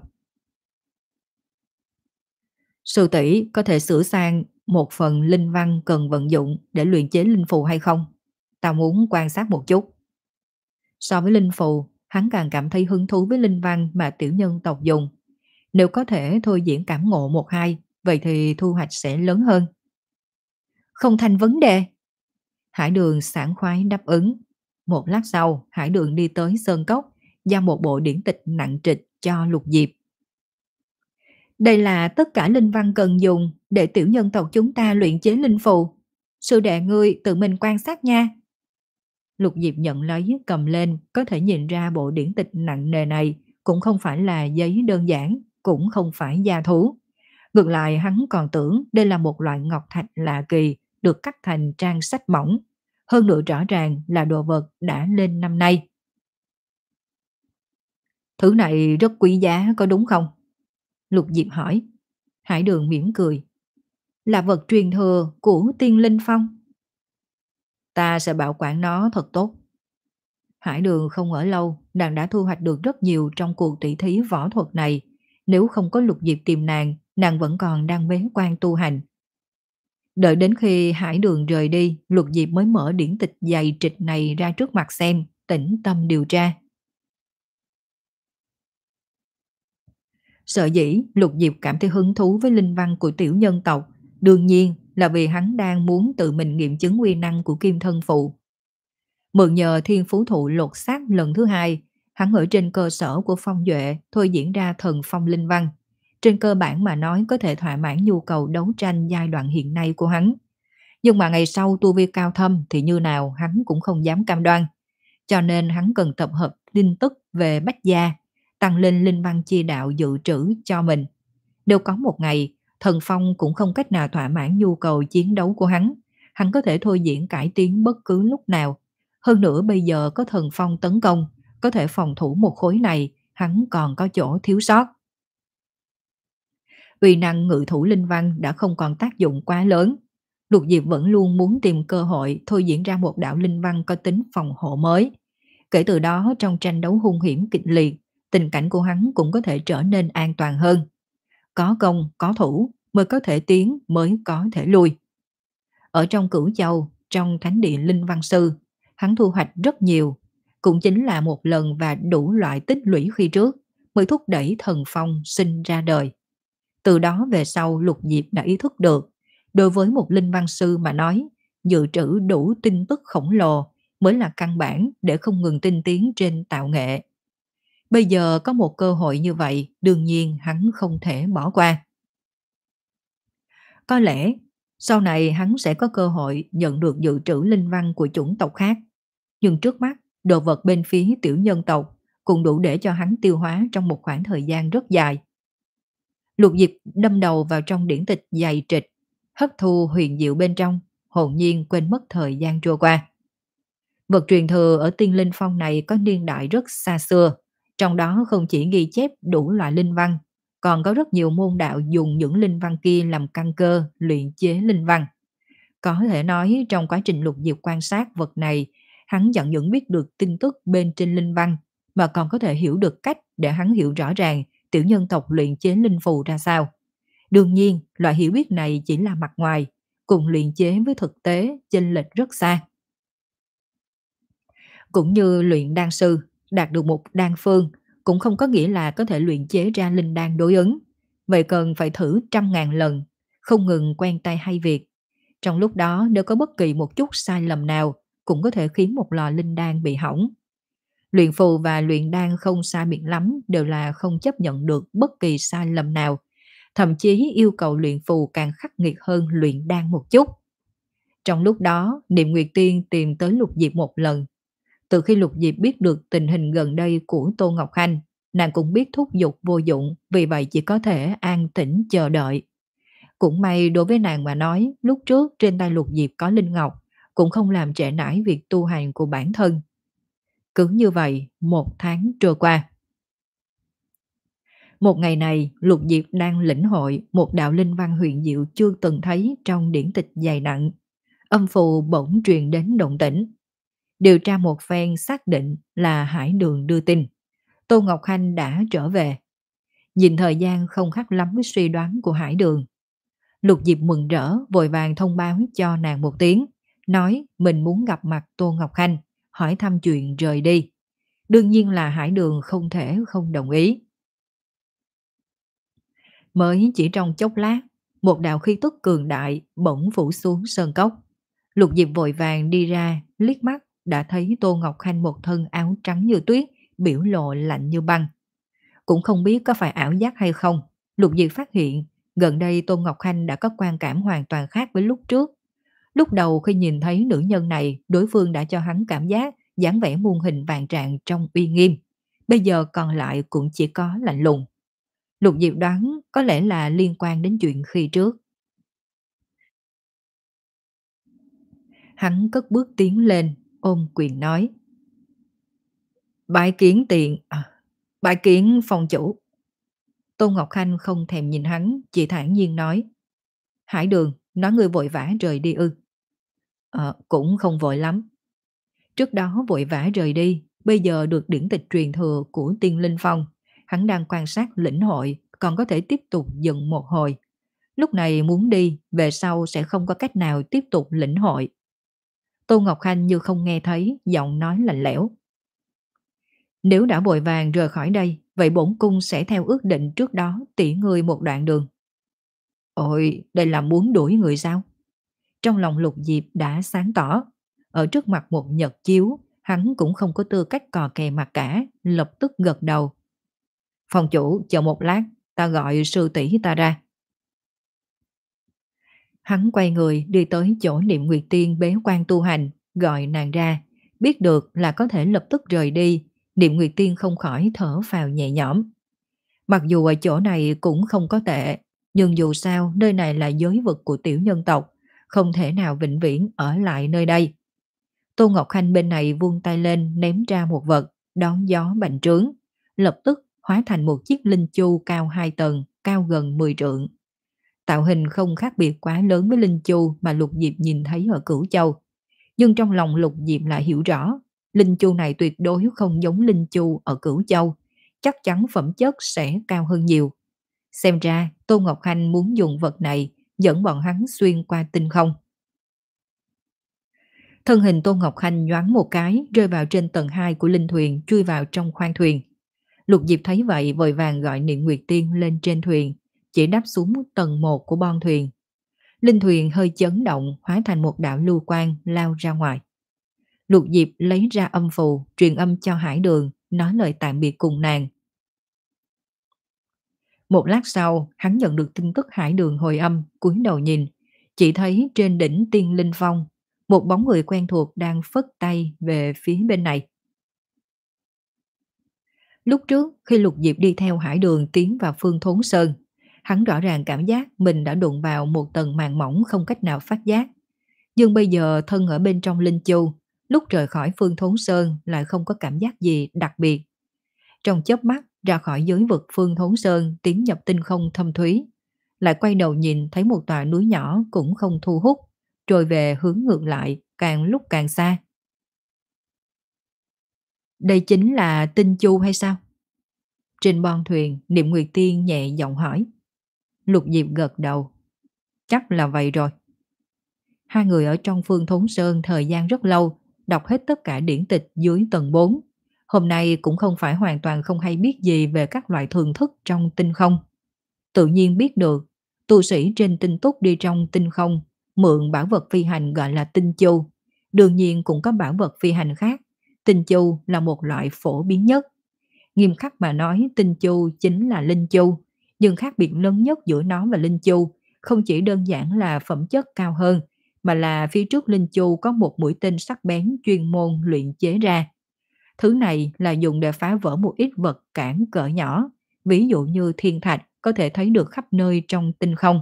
Sư tỷ có thể sửa sang một phần linh văn cần vận dụng để luyện chế linh phù hay không? Ta muốn quan sát một chút. So với linh phù, hắn càng cảm thấy hứng thú với linh văn mà tiểu nhân tộc dùng. Nếu có thể thôi diễn cảm ngộ một hai, vậy thì thu hoạch sẽ lớn hơn. Không thành vấn đề. Hải Đường sảng khoái đáp ứng. Một lát sau, Hải Đường đi tới Sơn Cốc, giao một bộ điển tịch nặng trịch cho Lục Diệp. Đây là tất cả linh văn cần dùng để tiểu nhân tộc chúng ta luyện chế linh phù. Sư đệ ngươi tự mình quan sát nha. Lục Diệp nhận lấy cầm lên, có thể nhìn ra bộ điển tịch nặng nề này cũng không phải là giấy đơn giản, cũng không phải gia thú. Ngược lại hắn còn tưởng đây là một loại ngọc thạch lạ kỳ được cắt thành trang sách mỏng. Hơn nữa rõ ràng là đồ vật đã lên năm nay. Thứ này rất quý giá có đúng không? Lục Diệp hỏi. Hải Đường mỉm cười. Là vật truyền thừa của Tiên Linh Phong. Ta sẽ bảo quản nó thật tốt. Hải Đường không ở lâu, nàng đã thu hoạch được rất nhiều trong cuộc tỷ thí võ thuật này. Nếu không có Lục Diệp tìm nàng, nàng vẫn còn đang bế quan tu hành. Đợi đến khi Hải Đường rời đi, Lục Diệp mới mở điển tịch dày trịch này ra trước mặt xem, tĩnh tâm điều tra. Sợ dĩ Lục Diệp cảm thấy hứng thú với linh văn của tiểu nhân tộc, đương nhiên là vì hắn đang muốn tự mình nghiệm chứng uy năng của kim thân phụ. Mượn nhờ thiên phú thụ lột xác lần thứ hai, hắn ở trên cơ sở của phong duệ thôi diễn ra thần phong linh văn. Trên cơ bản mà nói có thể thỏa mãn nhu cầu đấu tranh giai đoạn hiện nay của hắn. Nhưng mà ngày sau tu vi cao thâm thì như nào hắn cũng không dám cam đoan. Cho nên hắn cần tập hợp tin tức về Bách Gia, tăng lên linh văn chi đạo dự trữ cho mình. Đều có một ngày, thần phong cũng không cách nào thỏa mãn nhu cầu chiến đấu của hắn. Hắn có thể thôi diễn cải tiến bất cứ lúc nào. Hơn nữa bây giờ có thần phong tấn công, có thể phòng thủ một khối này, hắn còn có chỗ thiếu sót. Uy năng ngự thủ linh văn đã không còn tác dụng quá lớn. Lục Diệp vẫn luôn muốn tìm cơ hội thôi diễn ra một đạo linh văn có tính phòng hộ mới. Kể từ đó trong tranh đấu hung hiểm kịch liệt, tình cảnh của hắn cũng có thể trở nên an toàn hơn. Có công, có thủ mới có thể tiến, mới có thể lui. Ở trong Cửu Châu, trong thánh địa linh văn sư, hắn thu hoạch rất nhiều. Cũng chính là một lần và đủ loại tích lũy khi trước mới thúc đẩy thần phong sinh ra đời. Từ đó về sau Lục Diệp đã ý thức được, đối với một linh văn sư mà nói, dự trữ đủ tin tức khổng lồ mới là căn bản để không ngừng tinh tiến trên tạo nghệ. Bây giờ có một cơ hội như vậy, đương nhiên hắn không thể bỏ qua. Có lẽ sau này hắn sẽ có cơ hội nhận được dự trữ linh văn của chủng tộc khác. Nhưng trước mắt, đồ vật bên phía tiểu nhân tộc cũng đủ để cho hắn tiêu hóa trong một khoảng thời gian rất dài. Lục Diệp đâm đầu vào trong điển tịch dày trịch, hấp thu huyền diệu bên trong, hồn nhiên quên mất thời gian trôi qua. Vật truyền thừa ở Tiên Linh Phong này có niên đại rất xa xưa, trong đó không chỉ ghi chép đủ loại linh văn, còn có rất nhiều môn đạo dùng những linh văn kia làm căn cơ luyện chế linh văn. Có thể nói trong quá trình Lục Diệp quan sát vật này, hắn chẳng những biết được tin tức bên trên linh văn, mà còn có thể hiểu được cách để hắn hiểu rõ ràng tiểu nhân tộc luyện chế linh phù ra sao. Đương nhiên, loại hiểu biết này chỉ là mặt ngoài, cùng luyện chế với thực tế chênh lệch rất xa. Cũng như luyện đan sư, đạt được một đan phương, cũng không có nghĩa là có thể luyện chế ra linh đan đối ứng. Vậy cần phải thử trăm ngàn lần, không ngừng quen tay hay việc. Trong lúc đó nếu có bất kỳ một chút sai lầm nào, cũng có thể khiến một lò linh đan bị hỏng. Luyện phù và luyện đan không sai biệt lắm, đều là không chấp nhận được bất kỳ sai lầm nào. Thậm chí yêu cầu luyện phù càng khắc nghiệt hơn luyện đan một chút. Trong lúc đó, Niệm Nguyệt Tiên tìm tới Lục Diệp một lần. Từ khi Lục Diệp biết được tình hình gần đây của Tô Ngọc Khanh, nàng cũng biết thúc giục vô dụng, vì vậy chỉ có thể an tĩnh chờ đợi. Cũng may đối với nàng mà nói, lúc trước trên tay Lục Diệp có Linh Ngọc, cũng không làm trễ nải việc tu hành của bản thân. Cứ như vậy, một tháng trôi qua. Một ngày này, Lục Diệp đang lĩnh hội một đạo linh văn huyền diệu chưa từng thấy trong điển tịch dày nặng. Âm phù bỗng truyền đến động tĩnh. Điều tra một phen xác định là Hải Đường đưa tin. Tô Ngọc Khanh đã trở về. Nhìn thời gian không khác lắm với suy đoán của Hải Đường. Lục Diệp mừng rỡ vội vàng thông báo cho nàng một tiếng, nói mình muốn gặp mặt Tô Ngọc Khanh, hỏi thăm chuyện rời đi. Đương nhiên là Hải Đường không thể không đồng ý. Mới chỉ trong chốc lát, một đạo khí tức cường đại bỗng phủ xuống sơn cốc. Lục Diệp vội vàng đi ra, liếc mắt đã thấy Tô Ngọc Khanh một thân áo trắng như tuyết, biểu lộ lạnh như băng. Cũng không biết có phải ảo giác hay không, Lục Diệp phát hiện gần đây Tô Ngọc Khanh đã có quan cảm hoàn toàn khác với lúc trước. Lúc đầu khi nhìn thấy nữ nhân này, đối phương đã cho hắn cảm giác dáng vẻ muôn hình vạn trạng trong uy nghiêm. Bây giờ còn lại cũng chỉ có lạnh lùng. Lục Diệp đoán có lẽ là liên quan đến chuyện khi trước. Hắn cất bước tiến lên, ôm quyền nói. Bái kiến tiện, à, bái kiến phòng chủ. Tôn Ngọc Khanh không thèm nhìn hắn, chỉ thản nhiên nói. Hải Đường, nói người vội vã rời đi ư. Ờ, cũng không vội lắm. Trước đó vội vã rời đi, bây giờ được điển tịch truyền thừa của Tiên Linh Phong. Hắn đang quan sát lĩnh hội, còn có thể tiếp tục dừng một hồi. Lúc này muốn đi, về sau sẽ không có cách nào tiếp tục lĩnh hội. Tô Ngọc Khanh như không nghe thấy, giọng nói lạnh lẽo. Nếu đã vội vàng rời khỏi đây, vậy bổn cung sẽ theo ước định trước đó tỉ ngươi một đoạn đường. Ôi, đây là muốn đuổi người sao? Trong lòng Lục Diệp đã sáng tỏ. Ở trước mặt một nhật chiếu, hắn cũng không có tư cách cò kè mặt cả, lập tức gật đầu. Phòng chủ, chờ một lát, ta gọi sư tỷ ta ra. Hắn quay người đi tới chỗ Niệm Nguyệt Tiên bế quan tu hành, gọi nàng ra. Biết được là có thể lập tức rời đi, Niệm Nguyệt Tiên không khỏi thở phào nhẹ nhõm. Mặc dù ở chỗ này cũng không có tệ, nhưng dù sao nơi này là giới vực của tiểu nhân tộc, không thể nào vĩnh viễn ở lại nơi đây. Tô Ngọc Khanh bên này vung tay lên ném ra một vật, đón gió bành trướng, lập tức hóa thành một chiếc linh chu cao hai tầng, cao gần mười trượng. Tạo hình không khác biệt quá lớn với linh chu mà Lục Diệp nhìn thấy ở Cửu Châu. Nhưng trong lòng Lục Diệp lại hiểu rõ, linh chu này tuyệt đối không giống linh chu ở Cửu Châu, chắc chắn phẩm chất sẽ cao hơn nhiều. Xem ra Tô Ngọc Khanh muốn dùng vật này dẫn bọn hắn xuyên qua tinh không. Thân hình Tô Ngọc Khanh nhoáng một cái rơi vào trên tầng hai của linh thuyền, chui vào trong khoang thuyền. Lục Diệp thấy vậy vội vàng gọi Niệm Nguyệt Tiên lên trên thuyền, chỉ đáp xuống tầng một của bon thuyền. Linh thuyền hơi chấn động, hóa thành một đạo lưu quang lao ra ngoài. Lục Diệp lấy ra âm phù, truyền âm cho Hải Đường, nói lời tạm biệt cùng nàng. Một lát sau, hắn nhận được tin tức Hải Đường hồi âm, cúi đầu nhìn, chỉ thấy trên đỉnh Tiên Linh Phong, một bóng người quen thuộc đang phất tay về phía bên này. Lúc trước, khi Lục Diệp đi theo Hải Đường tiến vào Phương Thốn Sơn, hắn rõ ràng cảm giác mình đã đụng vào một tầng màn mỏng không cách nào phát giác. Nhưng bây giờ thân ở bên trong Linh Chu, lúc rời khỏi Phương Thốn Sơn lại không có cảm giác gì đặc biệt. Trong chớp mắt ra khỏi giới vực Phương Thốn Sơn tiến nhập tinh không thâm thúy, lại quay đầu nhìn thấy một tòa núi nhỏ cũng không thu hút, rồi về hướng ngược lại càng lúc càng xa. Đây chính là Tinh Chu hay sao? Trên bon thuyền, Niệm Nguyệt Tiên nhẹ giọng hỏi. Lục Diệp gật đầu. Chắc là vậy rồi. Hai người ở trong Phương Thốn Sơn thời gian rất lâu, đọc hết tất cả điển tịch dưới tầng bốn. Hôm nay cũng không phải hoàn toàn không hay biết gì về các loại thường thức trong tinh không. Tự nhiên biết được, tu sĩ trên tinh túc đi trong tinh không, mượn bảo vật phi hành gọi là tinh chu. Đương nhiên cũng có bảo vật phi hành khác. Tinh chu là một loại phổ biến nhất. Nghiêm khắc mà nói, tinh chu chính là linh chu. Nhưng khác biệt lớn nhất giữa nó và linh chu không chỉ đơn giản là phẩm chất cao hơn, mà là phía trước linh chu có một mũi tên sắc bén chuyên môn luyện chế ra. Thứ này là dùng để phá vỡ một ít vật cản cỡ nhỏ, ví dụ như thiên thạch có thể thấy được khắp nơi trong tinh không.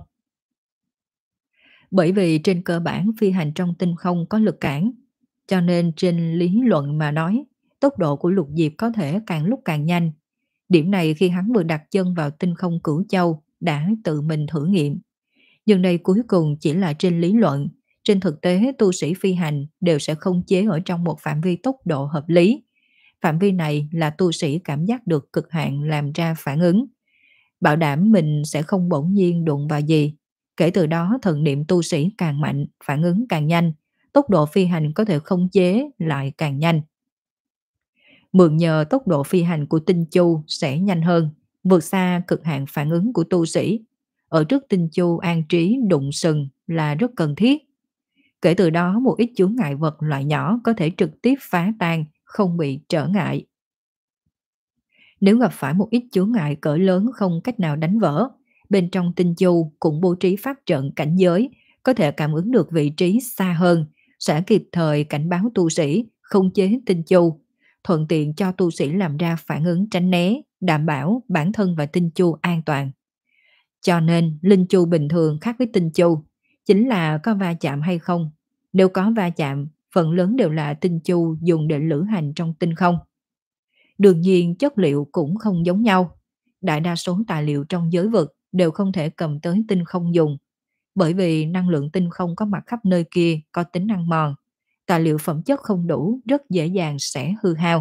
Bởi vì trên cơ bản phi hành trong tinh không có lực cản, cho nên trên lý luận mà nói, tốc độ của Lục Diệp có thể càng lúc càng nhanh. Điểm này khi hắn vừa đặt chân vào tinh không Cửu Châu đã tự mình thử nghiệm. Nhưng đây cuối cùng chỉ là trên lý luận, trên thực tế tu sĩ phi hành đều sẽ không chế ở trong một phạm vi tốc độ hợp lý. Phạm vi này là tu sĩ cảm giác được cực hạn làm ra phản ứng. Bảo đảm mình sẽ không bỗng nhiên đụng vào gì. Kể từ đó thần niệm tu sĩ càng mạnh, phản ứng càng nhanh, tốc độ phi hành có thể khống chế lại càng nhanh. Mượn nhờ tốc độ phi hành của tinh chu sẽ nhanh hơn, vượt xa cực hạn phản ứng của tu sĩ. Ở trước tinh chu an trí đụng sừng là rất cần thiết. Kể từ đó một ít chướng ngại vật loại nhỏ có thể trực tiếp phá tan, không bị trở ngại. Nếu gặp phải một ít chướng ngại cỡ lớn không cách nào đánh vỡ, bên trong tinh chu cũng bố trí pháp trận cảnh giới, có thể cảm ứng được vị trí xa hơn, sẽ kịp thời cảnh báo tu sĩ, khống chế tinh chu, thuận tiện cho tu sĩ làm ra phản ứng tránh né, đảm bảo bản thân và tinh chu an toàn. Cho nên linh chu bình thường khác với tinh chu, chính là có va chạm hay không. Nếu có va chạm, phần lớn đều là tinh chu dùng để lữ hành trong tinh không. Đương nhiên chất liệu cũng không giống nhau. Đại đa số tài liệu trong giới vực đều không thể cầm tới tinh không dùng, bởi vì năng lượng tinh không có mặt khắp nơi kia có tính ăn mòn. Tài liệu phẩm chất không đủ, rất dễ dàng sẽ hư hao.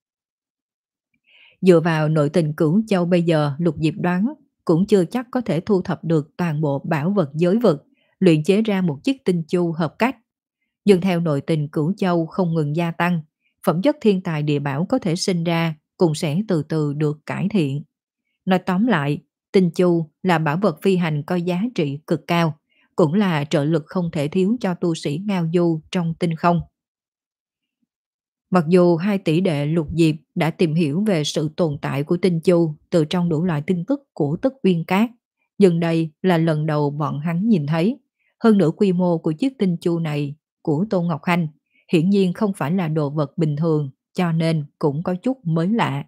Dựa vào nội tình Cửu Châu bây giờ, Lục Diệp đoán cũng chưa chắc có thể thu thập được toàn bộ bảo vật giới vực, luyện chế ra một chiếc tinh chu hợp cách. Nhưng theo nội tình Cửu Châu không ngừng gia tăng, phẩm chất thiên tài địa bảo có thể sinh ra cũng sẽ từ từ được cải thiện. Nói tóm lại, tinh chu là bảo vật phi hành có giá trị cực cao, cũng là trợ lực không thể thiếu cho tu sĩ ngao du trong tinh không. Mặc dù hai tỷ đệ Lục Diệp đã tìm hiểu về sự tồn tại của tinh chu từ trong đủ loại tin tức của Tức Uyên Cát, nhưng đây là lần đầu bọn hắn nhìn thấy. Hơn nữa quy mô của chiếc tinh chu này của Tô Ngọc Hanh hiển nhiên không phải là đồ vật bình thường, cho nên cũng có chút mới lạ.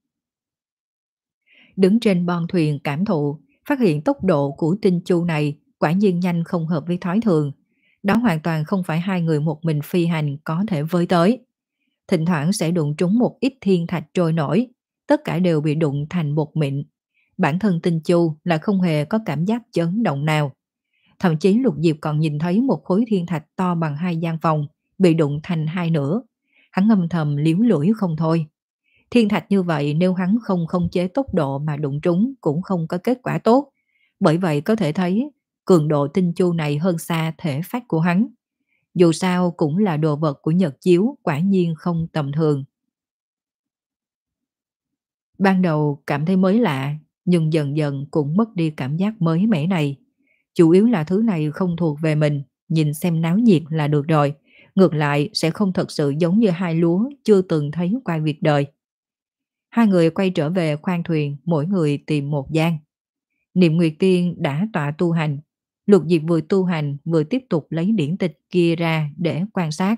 Đứng trên bon thuyền cảm thụ, phát hiện tốc độ của tinh chu này quả nhiên nhanh không hợp với thói thường. Đó hoàn toàn không phải hai người một mình phi hành có thể với tới. Thỉnh thoảng sẽ đụng trúng một ít thiên thạch trôi nổi, tất cả đều bị đụng thành bột mịn. Bản thân tinh chu là không hề có cảm giác chấn động nào. Thậm chí Lục Diệp còn nhìn thấy một khối thiên thạch to bằng hai gian phòng, bị đụng thành hai nửa. Hắn âm thầm liếu lưỡi không thôi. Thiên thạch như vậy nếu hắn không khống chế tốc độ mà đụng trúng cũng không có kết quả tốt. Bởi vậy có thể thấy cường độ tinh chu này hơn xa thể phách của hắn. Dù sao cũng là đồ vật của Nhật Chiếu, quả nhiên không tầm thường. Ban đầu cảm thấy mới lạ, nhưng dần dần cũng mất đi cảm giác mới mẻ này. Chủ yếu là thứ này không thuộc về mình, nhìn xem náo nhiệt là được rồi. Ngược lại sẽ không thật sự giống như hai lúa chưa từng thấy qua việc đời. Hai người quay trở về khoang thuyền, mỗi người tìm một gian. Niệm Nguyệt Tiên đã tọa tu hành. Lục Diệp vừa tu hành vừa tiếp tục lấy điển tịch kia ra để quan sát.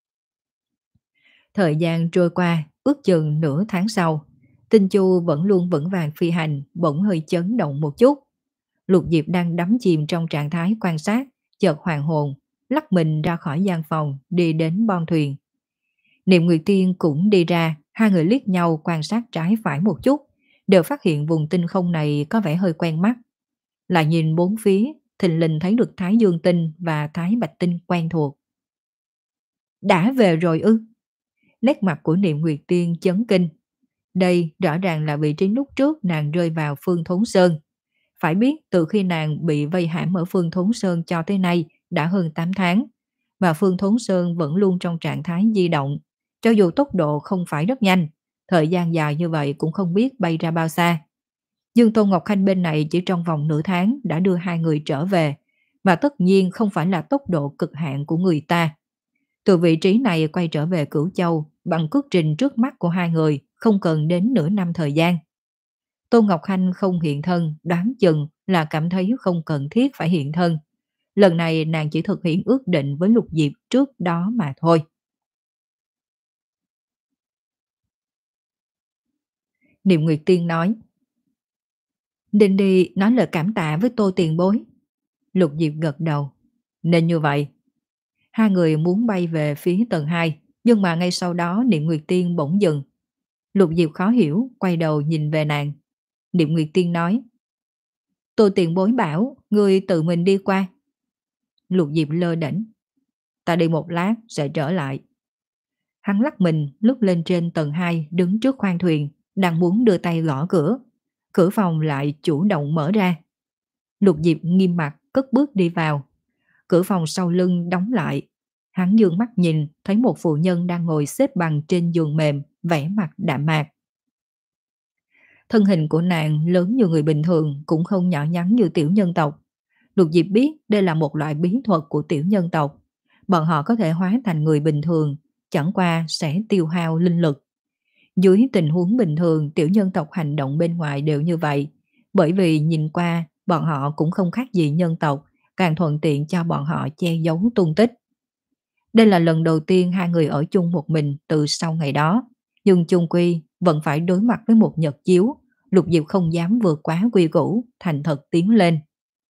Thời gian trôi qua, ước chừng nửa tháng sau, tinh chu vẫn luôn vững vàng phi hành, bỗng hơi chấn động một chút. Lục Diệp đang đắm chìm trong trạng thái quan sát, chợt hoàng hồn, lắc mình ra khỏi gian phòng, đi đến bon thuyền. Niệm Nguyệt Tiên cũng đi ra, hai người liếc nhau quan sát trái phải một chút, đều phát hiện vùng tinh không này có vẻ hơi quen mắt. Lại nhìn bốn phía, thình lình thấy được Thái Dương Tinh và Thái Bạch Tinh quen thuộc. Đã về rồi ư? Nét mặt của Niệm Nguyệt Tiên chấn kinh. Đây rõ ràng là vị trí lúc trước nàng rơi vào Phương Thốn Sơn. Phải biết từ khi nàng bị vây hãm ở Phương Thốn Sơn cho tới nay đã hơn tám tháng, mà Phương Thốn Sơn vẫn luôn trong trạng thái di động. Cho dù tốc độ không phải rất nhanh, thời gian dài như vậy cũng không biết bay ra bao xa. Nhưng Tôn Ngọc Khanh bên này chỉ trong vòng nửa tháng đã đưa hai người trở về, mà tất nhiên không phải là tốc độ cực hạn của người ta. Từ vị trí này quay trở về Cửu Châu bằng cước trình trước mắt của hai người không cần đến nửa năm thời gian. Tôn Ngọc Khanh không hiện thân, đoán chừng là cảm thấy không cần thiết phải hiện thân. Lần này nàng chỉ thực hiện ước định với Lục Diệp trước đó mà thôi. Niệm Nguyệt Tiên nói, định đi nói lời cảm tạ với Tô tiền bối. Lục Diệp gật đầu. Nên như vậy. Hai người muốn bay về phía tầng hai, nhưng mà ngay sau đó Niệm Nguyệt Tiên bỗng dừng. Lục Diệp khó hiểu, quay đầu nhìn về nàng. Niệm Nguyệt Tiên nói, Tô tiền bối bảo, người tự mình đi qua. Lục Diệp lơ đễnh, ta đi một lát sẽ trở lại. Hắn lắc mình lướt lên trên tầng hai, đứng trước khoang thuyền, đang muốn đưa tay gõ cửa. Cửa phòng lại chủ động mở ra. Lục Diệp nghiêm mặt cất bước đi vào. Cửa phòng sau lưng đóng lại. Hắn dương mắt nhìn, thấy một phụ nhân đang ngồi xếp bằng trên giường mềm, vẻ mặt đạm mạc. Thân hình của nàng lớn như người bình thường, cũng không nhỏ nhắn như tiểu nhân tộc. Lục Diệp biết đây là một loại bí thuật của tiểu nhân tộc. Bọn họ có thể hóa thành người bình thường, chẳng qua sẽ tiêu hao linh lực. Dưới tình huống bình thường, tiểu nhân tộc hành động bên ngoài đều như vậy. Bởi vì nhìn qua, bọn họ cũng không khác gì nhân tộc, càng thuận tiện cho bọn họ che giấu tung tích. Đây là lần đầu tiên hai người ở chung một mình từ sau ngày đó. Nhưng chung quy vẫn phải đối mặt với một nhật chiếu. Lục Diệp không dám vượt quá quy củ, thành thật tiến lên.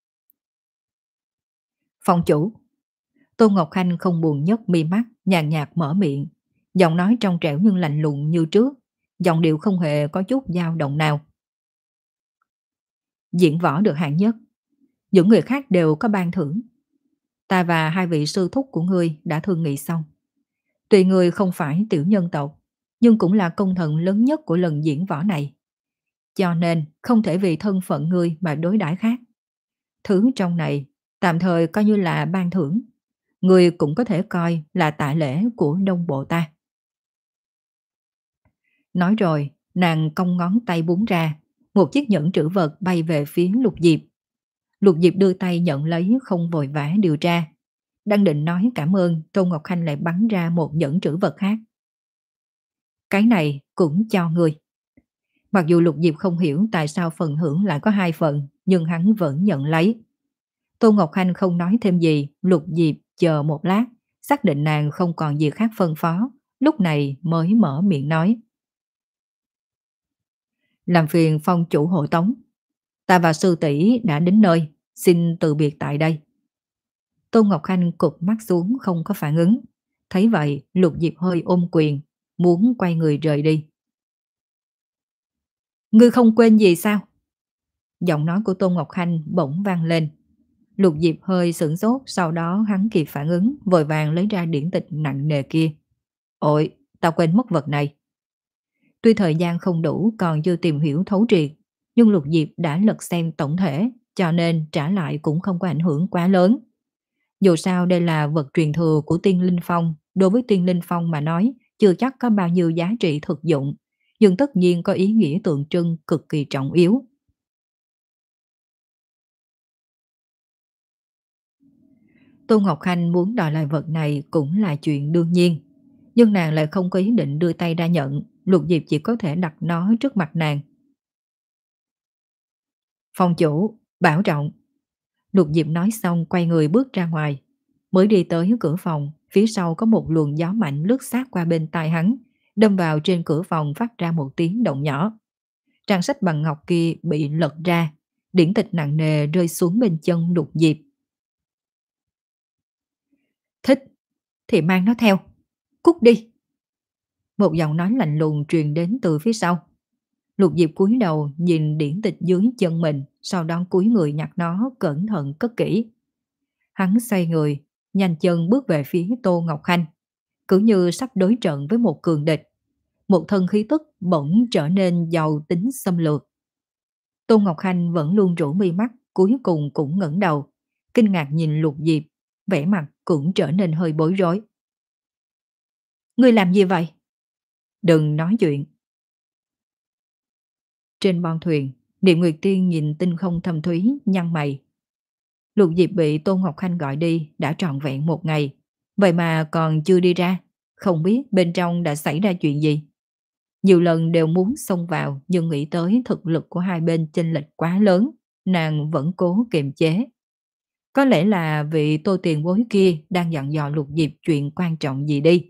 Phòng chủ. Tôn Ngọc Khanh không buồn nhấc mi mắt, nhàn nhạt mở miệng. Giọng nói trong trẻo nhưng lạnh lùng như trước. Giọng điệu không hề có chút dao động nào. Diễn võ được hạng nhất. Những người khác đều có ban thưởng. Ta và hai vị sư thúc của ngươi đã thương nghị xong. Tuy ngươi không phải tiểu nhân tộc, nhưng cũng là công thần lớn nhất của lần diễn võ này. Cho nên không thể vì thân phận ngươi mà đối đãi khác. Thứ trong này tạm thời coi như là ban thưởng. Ngươi cũng có thể coi là tạ lễ của đông bộ ta. Nói rồi, nàng cong ngón tay búng ra, một chiếc nhẫn trữ vật bay về phía Lục Diệp. Lục Diệp đưa tay nhận lấy không vội vã điều tra. Đang định nói cảm ơn, Tôn Ngọc Khanh lại bắn ra một nhẫn trữ vật khác. Cái này cũng cho ngươi. Mặc dù Lục Diệp không hiểu tại sao phần hưởng lại có hai phần, nhưng hắn vẫn nhận lấy. Tôn Ngọc Khanh không nói thêm gì, Lục Diệp chờ một lát, xác định nàng không còn gì khác phân phó, lúc này mới mở miệng nói. Làm phiền phong chủ hộ tống. Ta và sư tỷ đã đến nơi, xin từ biệt tại đây. Tôn Ngọc Khanh cụp mắt xuống không có phản ứng. Thấy vậy, Lục Diệp hơi ôm quyền, muốn quay người rời đi. Ngươi không quên gì sao? Giọng nói của Tôn Ngọc Khanh bỗng vang lên. Lục Diệp hơi sửng sốt, sau đó hắn kịp phản ứng, vội vàng lấy ra điển tịch nặng nề kia. Ôi, tao quên mất vật này. Tuy thời gian không đủ còn chưa tìm hiểu thấu triệt, nhưng Lục Diệp đã lật xem tổng thể, cho nên trả lại cũng không có ảnh hưởng quá lớn. Dù sao đây là vật truyền thừa của Tiên Linh Phong, đối với Tiên Linh Phong mà nói, chưa chắc có bao nhiêu giá trị thực dụng, nhưng tất nhiên có ý nghĩa tượng trưng cực kỳ trọng yếu. Tôn Ngọc Khanh muốn đòi lại vật này cũng là chuyện đương nhiên, nhưng nàng lại không có ý định đưa tay ra nhận, Lục Diệp chỉ có thể đặt nó trước mặt nàng. Phong chủ, bảo trọng. Lục Diệp nói xong quay người bước ra ngoài. Mới đi tới cửa phòng, phía sau có một luồng gió mạnh lướt sát qua bên tai hắn, đâm vào trên cửa phòng phát ra một tiếng động nhỏ. Trang sách bằng ngọc kia bị lật ra, điển tịch nặng nề rơi xuống bên chân Lục Diệp. Thích thì mang nó theo. Cút đi. Một giọng nói lạnh lùng truyền đến từ phía sau. Lục Diệp cúi đầu nhìn điển tịch dưới chân mình, sau đó cúi người nhặt nó cẩn thận cất kỹ. Hắn xoay người, nhanh chân bước về phía Tô Ngọc Khanh, cứ như sắp đối trận với một cường địch. Một thân khí tức bỗng trở nên giàu tính xâm lược. Tô Ngọc Khanh vẫn luôn rũ mi mắt, cuối cùng cũng ngẩng đầu, kinh ngạc nhìn Lục Diệp, vẻ mặt cũng trở nên hơi bối rối. Ngươi làm gì vậy? Đừng nói chuyện. Trên bon thuyền, Niệm Nguyệt Tiên nhìn tinh không thâm thúy, nhăn mày. Lục Diệp bị Tôn Ngọc Khanh gọi đi đã trọn vẹn một ngày, vậy mà còn chưa đi ra, không biết bên trong đã xảy ra chuyện gì. Nhiều lần đều muốn xông vào nhưng nghĩ tới thực lực của hai bên chênh lệch quá lớn, nàng vẫn cố kiềm chế. Có lẽ là vị Tô Tiền Bối kia đang dặn dò Lục Diệp chuyện quan trọng gì đi.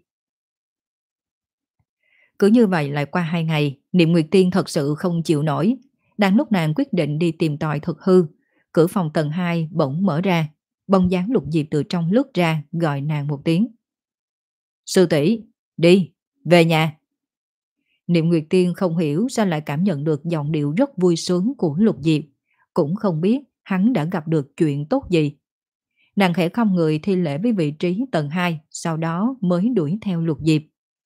Cứ như vậy lại qua hai ngày, Niệm Nguyệt Tiên thật sự không chịu nổi. Đang lúc nàng quyết định đi tìm tòi thực hư, cửa phòng tầng hai bỗng mở ra, bóng dáng Lục Diệp từ trong lướt ra gọi nàng một tiếng. Sư tỷ, đi, về nhà. Niệm Nguyệt Tiên không hiểu sao lại cảm nhận được giọng điệu rất vui sướng của Lục Diệp, cũng không biết hắn đã gặp được chuyện tốt gì. Nàng khẽ không người thi lễ với vị trí tầng hai, sau đó mới đuổi theo Lục Diệp.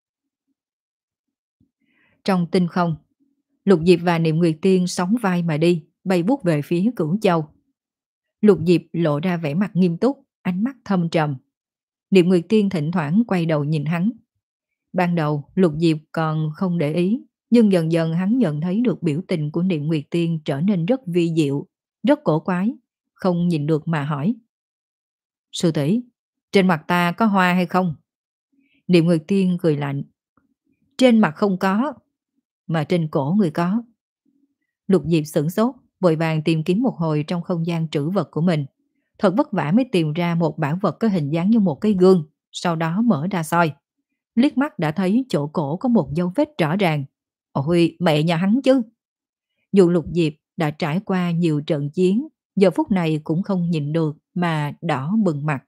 Trong tinh không, Lục Diệp và Niệm Nguyệt Tiên sóng vai mà đi, bay vút về phía Cửu Châu. Lục Diệp lộ ra vẻ mặt nghiêm túc, ánh mắt thâm trầm. Niệm Nguyệt Tiên thỉnh thoảng quay đầu nhìn hắn. Ban đầu Lục Diệp còn không để ý, nhưng dần dần hắn nhận thấy được biểu tình của Niệm Nguyệt Tiên trở nên rất vi diệu, rất cổ quái, không nhìn được mà hỏi. Sư tỷ, trên mặt ta có hoa hay không? Niệm Nguyệt Tiên cười lạnh. Trên mặt không có, mà trên cổ người có. Lục Diệp sửng sốt, vội vàng tìm kiếm một hồi trong không gian trữ vật của mình. Thật vất vả mới tìm ra một bảo vật có hình dáng như một cái gương, sau đó mở ra soi. Liếc mắt đã thấy chỗ cổ có một dấu vết rõ ràng. Ôi, mẹ nhà hắn chứ! Dù Lục Diệp đã trải qua nhiều trận chiến, giờ phút này cũng không nhìn được mà đỏ bừng mặt.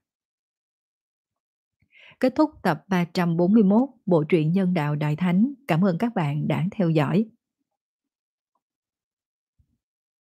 Kết thúc tập ba trăm bốn mươi mốt Bộ truyện Nhân đạo Đại Thánh. Cảm ơn các bạn đã theo dõi.